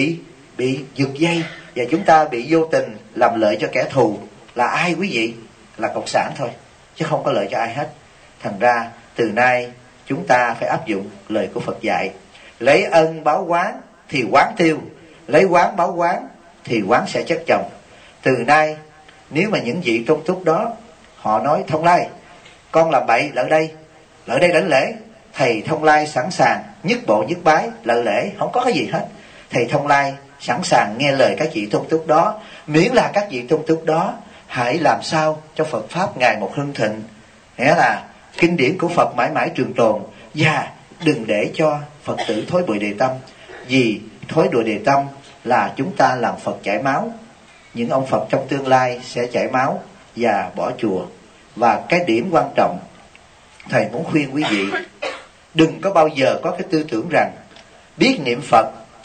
bị giật dây, và chúng ta bị vô tình làm lợi cho kẻ thù. Là ai quý vị? Là cộng sản thôi, chứ không có lợi cho ai hết. Thành ra từ nay chúng ta phải áp dụng lời của Phật dạy, lấy ân báo oán thì oán tiêu, lấy oán báo oán thì oán sẽ chất chồng. Từ nay nếu mà những vị tôn túc đó họ nói Thông Lai con làm bậy, lại đây đánh lễ, thầy Thông Lai sẵn sàng nhất bộ nhất bái lợi lễ, không có cái gì hết. Thầy Thông Lai sẵn sàng nghe lời các vị tôn túc đó, miễn là các vị tôn túc đó hãy làm sao cho Phật pháp ngày một hưng thịnh, nghĩa là kinh điển của Phật mãi mãi trường tồn, và đừng để cho Phật tử thối bụi đề tâm. Vì thối bụi đề tâm là chúng ta làm Phật chảy máu, những ông Phật trong tương lai sẽ chảy máu và bỏ chùa. Và cái điểm quan trọng thầy muốn khuyên quý vị, đừng có bao giờ có cái tư tưởng rằng biết niệm Phật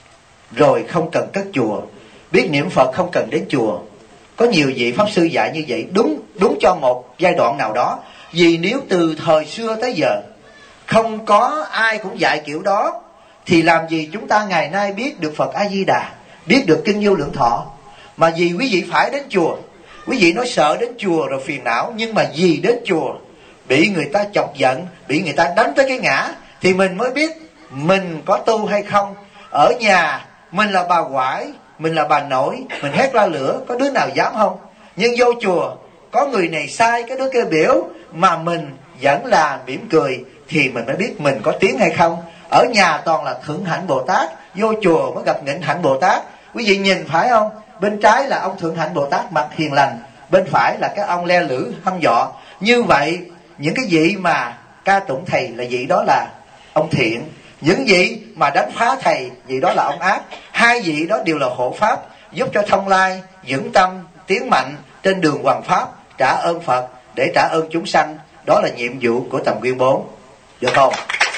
rồi không cần cất chùa, biết niệm Phật không cần đến chùa. Có nhiều vị pháp sư dạy như vậy, đúng cho một giai đoạn nào đó, Vì nếu từ thời xưa tới giờ không có ai cũng dạy kiểu đó, thì làm gì chúng ta ngày nay biết được Phật A Di Đà, biết được kinh Vô Lượng Thọ. Mà vì quý vị phải đến chùa, quý vị nói sợ đến chùa rồi phiền não, nhưng mà vì đến chùa bị người ta chọc giận, bị người ta đánh tới cái ngã, thì mình mới biết mình có tu hay không. Ở nhà mình là bà quải, mình là bà nội, mình hét la lửa, có đứa nào dám không? Nhưng vô chùa có người này sai, cái đứa kia biểu, mà mình vẫn là mỉm cười, thì mình mới biết mình có tiếng hay không. Ở nhà toàn là Thượng Hạnh Bồ Tát, vô chùa mới gặp Nghịch Hạnh Bồ Tát. Quý vị nhìn phải không? Bên trái là ông Thượng Hạnh Bồ Tát mặt hiền lành, bên phải là các ông le lử hăm dọ. Như vậy những cái vị mà ca tụng thầy là vị đó là ông thiện, những vị mà đánh phá thầy vị đó là ông ác. Hai vị đó đều là hộ pháp, giúp cho Thông Lai vững tâm tiến mạnh trên đường hoằng pháp, trả ơn Phật để trả ơn chúng sanh. Đó là nhiệm vụ của Tầm Nguyên 4. Được không?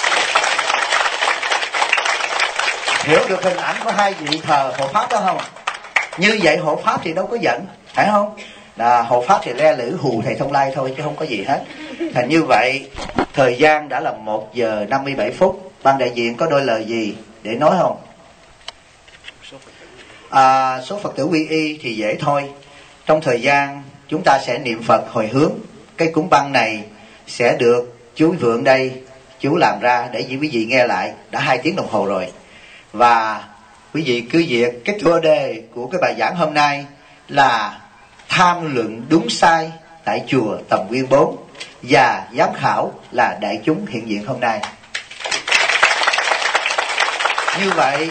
Hiểu được hình ảnh của hai vị thờ hộ pháp đó không? Như vậy hộ pháp thì đâu có giận, phải không? Là hộ pháp thì le lử hù thầy Thông Lai thôi chứ không có gì hết. Thành như vậy, thời gian đã là 1 giờ 57 phút. Ban đại diện có đôi lời gì để nói không? Số Phật tử quy y thì dễ thôi. Trong thời gian chúng ta sẽ niệm Phật hồi hướng. Cái cúng băng này sẽ được chú Vượng đây, chú làm ra để quý vị nghe lại. Đã 2 tiếng đồng hồ rồi. Và quý vị cứ việc cái tựa đề của cái bài giảng hôm nay là tham luận đúng sai tại chùa Tầm Nguyên 4, và giám khảo là đại chúng hiện diện hôm nay. Như vậy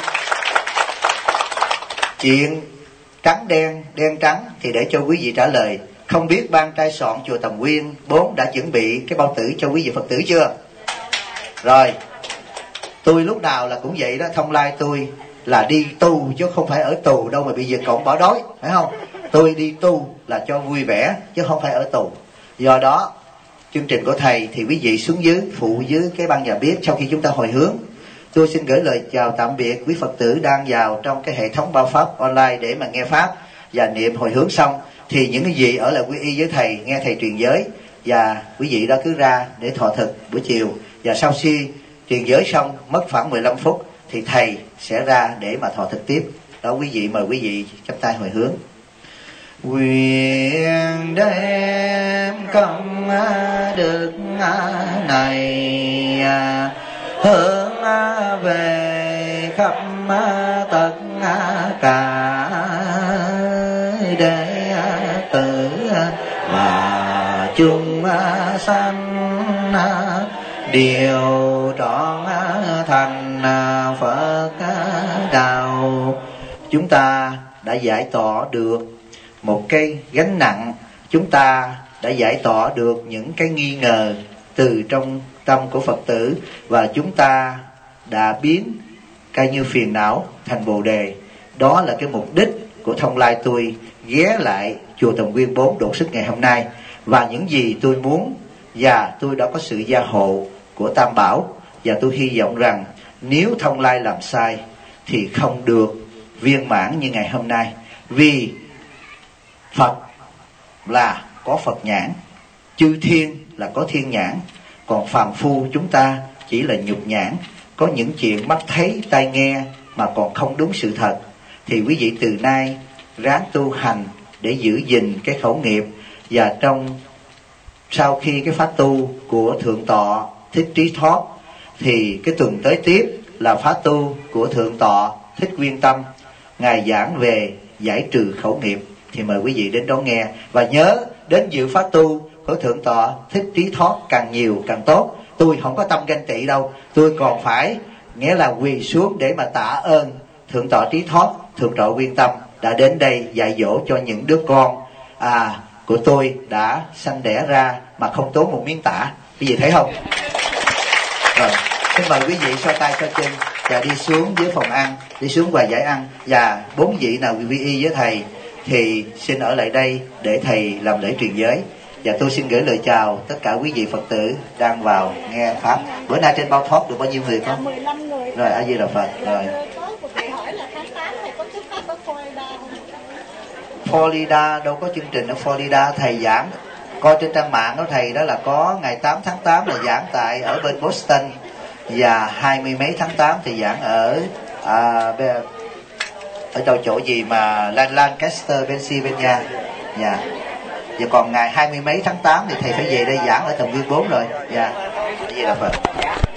chuyện trắng đen, đen trắng thì để cho quý vị trả lời. Không biết ban trai soạn chùa Tầm Nguyên 4 đã chuẩn bị cái bao tử cho quý vị Phật tử chưa? Rồi, tôi lúc nào là cũng vậy đó. Thông Lai tôi là đi tu chứ không phải ở tù đâu mà bị Việt Cộng bỏ đói, phải không? Tôi đi tu là cho vui vẻ chứ không phải ở tù. Do đó chương trình của thầy thì quý vị xuống dưới phụ dưới cái ban nhà bếp sau khi chúng ta hồi hướng. Tôi xin gửi lời chào tạm biệt quý Phật tử đang vào trong cái hệ thống bao pháp online để mà nghe pháp và niệm hồi hướng xong thì những cái gì ở lại quy y với thầy, nghe thầy truyền giới, và quý vị đó cứ ra để thọ thực buổi chiều. Và sau khi truyền giới xong mất khoảng 15 phút thì thầy sẽ ra để mà thọ thực tiếp. Đó, quý vị mời quý vị chắp tay hồi hướng. Nguyện đem công đức này hướng về khắp tất cả đệ tử và chúng sanh đều trọn thành Phật đạo. Chúng ta đã giải tỏa được một cái gánh nặng, chúng ta đã giải tỏa được những cái nghi ngờ từ trong tâm của Phật tử, và chúng ta đã biến coi như phiền não thành bồ đề. Đó là cái mục đích của Thông Lai tôi ghé lại chùa Tầm Nguyên 4 đột sức ngày hôm nay. Và những gì tôi muốn, và tôi đã có sự gia hộ của Tam Bảo, và tôi hy vọng rằng nếu Thông Lai làm sai thì không được viên mãn như ngày hôm nay. Vì Phật là có Phật nhãn, chư thiên là có thiên nhãn, còn phàm phu chúng ta chỉ là nhục nhãn, có những chuyện mắt thấy tai nghe mà còn không đúng sự thật. Thì quý vị từ nay ráng tu hành để giữ gìn cái khẩu nghiệp. Và sau khi cái pháp tu của Thượng Tọa Thích Trí Thoát thì cái tuần tới tiếp là pháp tu của Thượng Tọa Thích Nguyên Tâm, ngài giảng về giải trừ khẩu nghiệp. Thì mời quý vị đến đón nghe, và nhớ đến dự pháp tu của Thượng Tọa Thích Trí Thoát càng nhiều càng tốt. Tôi không có tâm ganh tị đâu, tôi còn phải nghĩa là quỳ xuống để mà tạ ơn Thượng Tọa Trí Thoát, Thượng Tọa Nguyên Tâm đã đến đây dạy dỗ cho những đứa con của tôi đã sanh đẻ ra mà không tốn một miếng tả. Quý vị thấy không? Rồi, xin mời quý vị xoa tay xoa chân và đi xuống dưới phòng ăn, đi xuống quầy giải ăn. Và 4 vị nào quy y với thầy thì xin ở lại đây để thầy làm lễ truyền giới. Và tôi xin gửi lời chào tất cả quý vị Phật tử đang vào nghe pháp. Bữa nay trên bao thoát được bao nhiêu người không? 15 người. Rồi, A Di Đà Phật. Rồi. Thầy hỏi là tháng 8 thầy có thuyết pháp ở Florida không? Florida đâu có chương trình ở Florida thầy giảng. coi trên trang mạng của thầy đó là có ngày 8 tháng 8 là giảng tại ở bên Boston, và 20 mấy tháng 8 thì giảng ở đâu chỗ gì mà Lancaster, Pennsylvania. Dạ. Và còn ngày 20 mấy tháng 8 thì thầy phải về đây giảng ở Tầm Nguyên 4 rồi. Dạ. Vậy là Phật.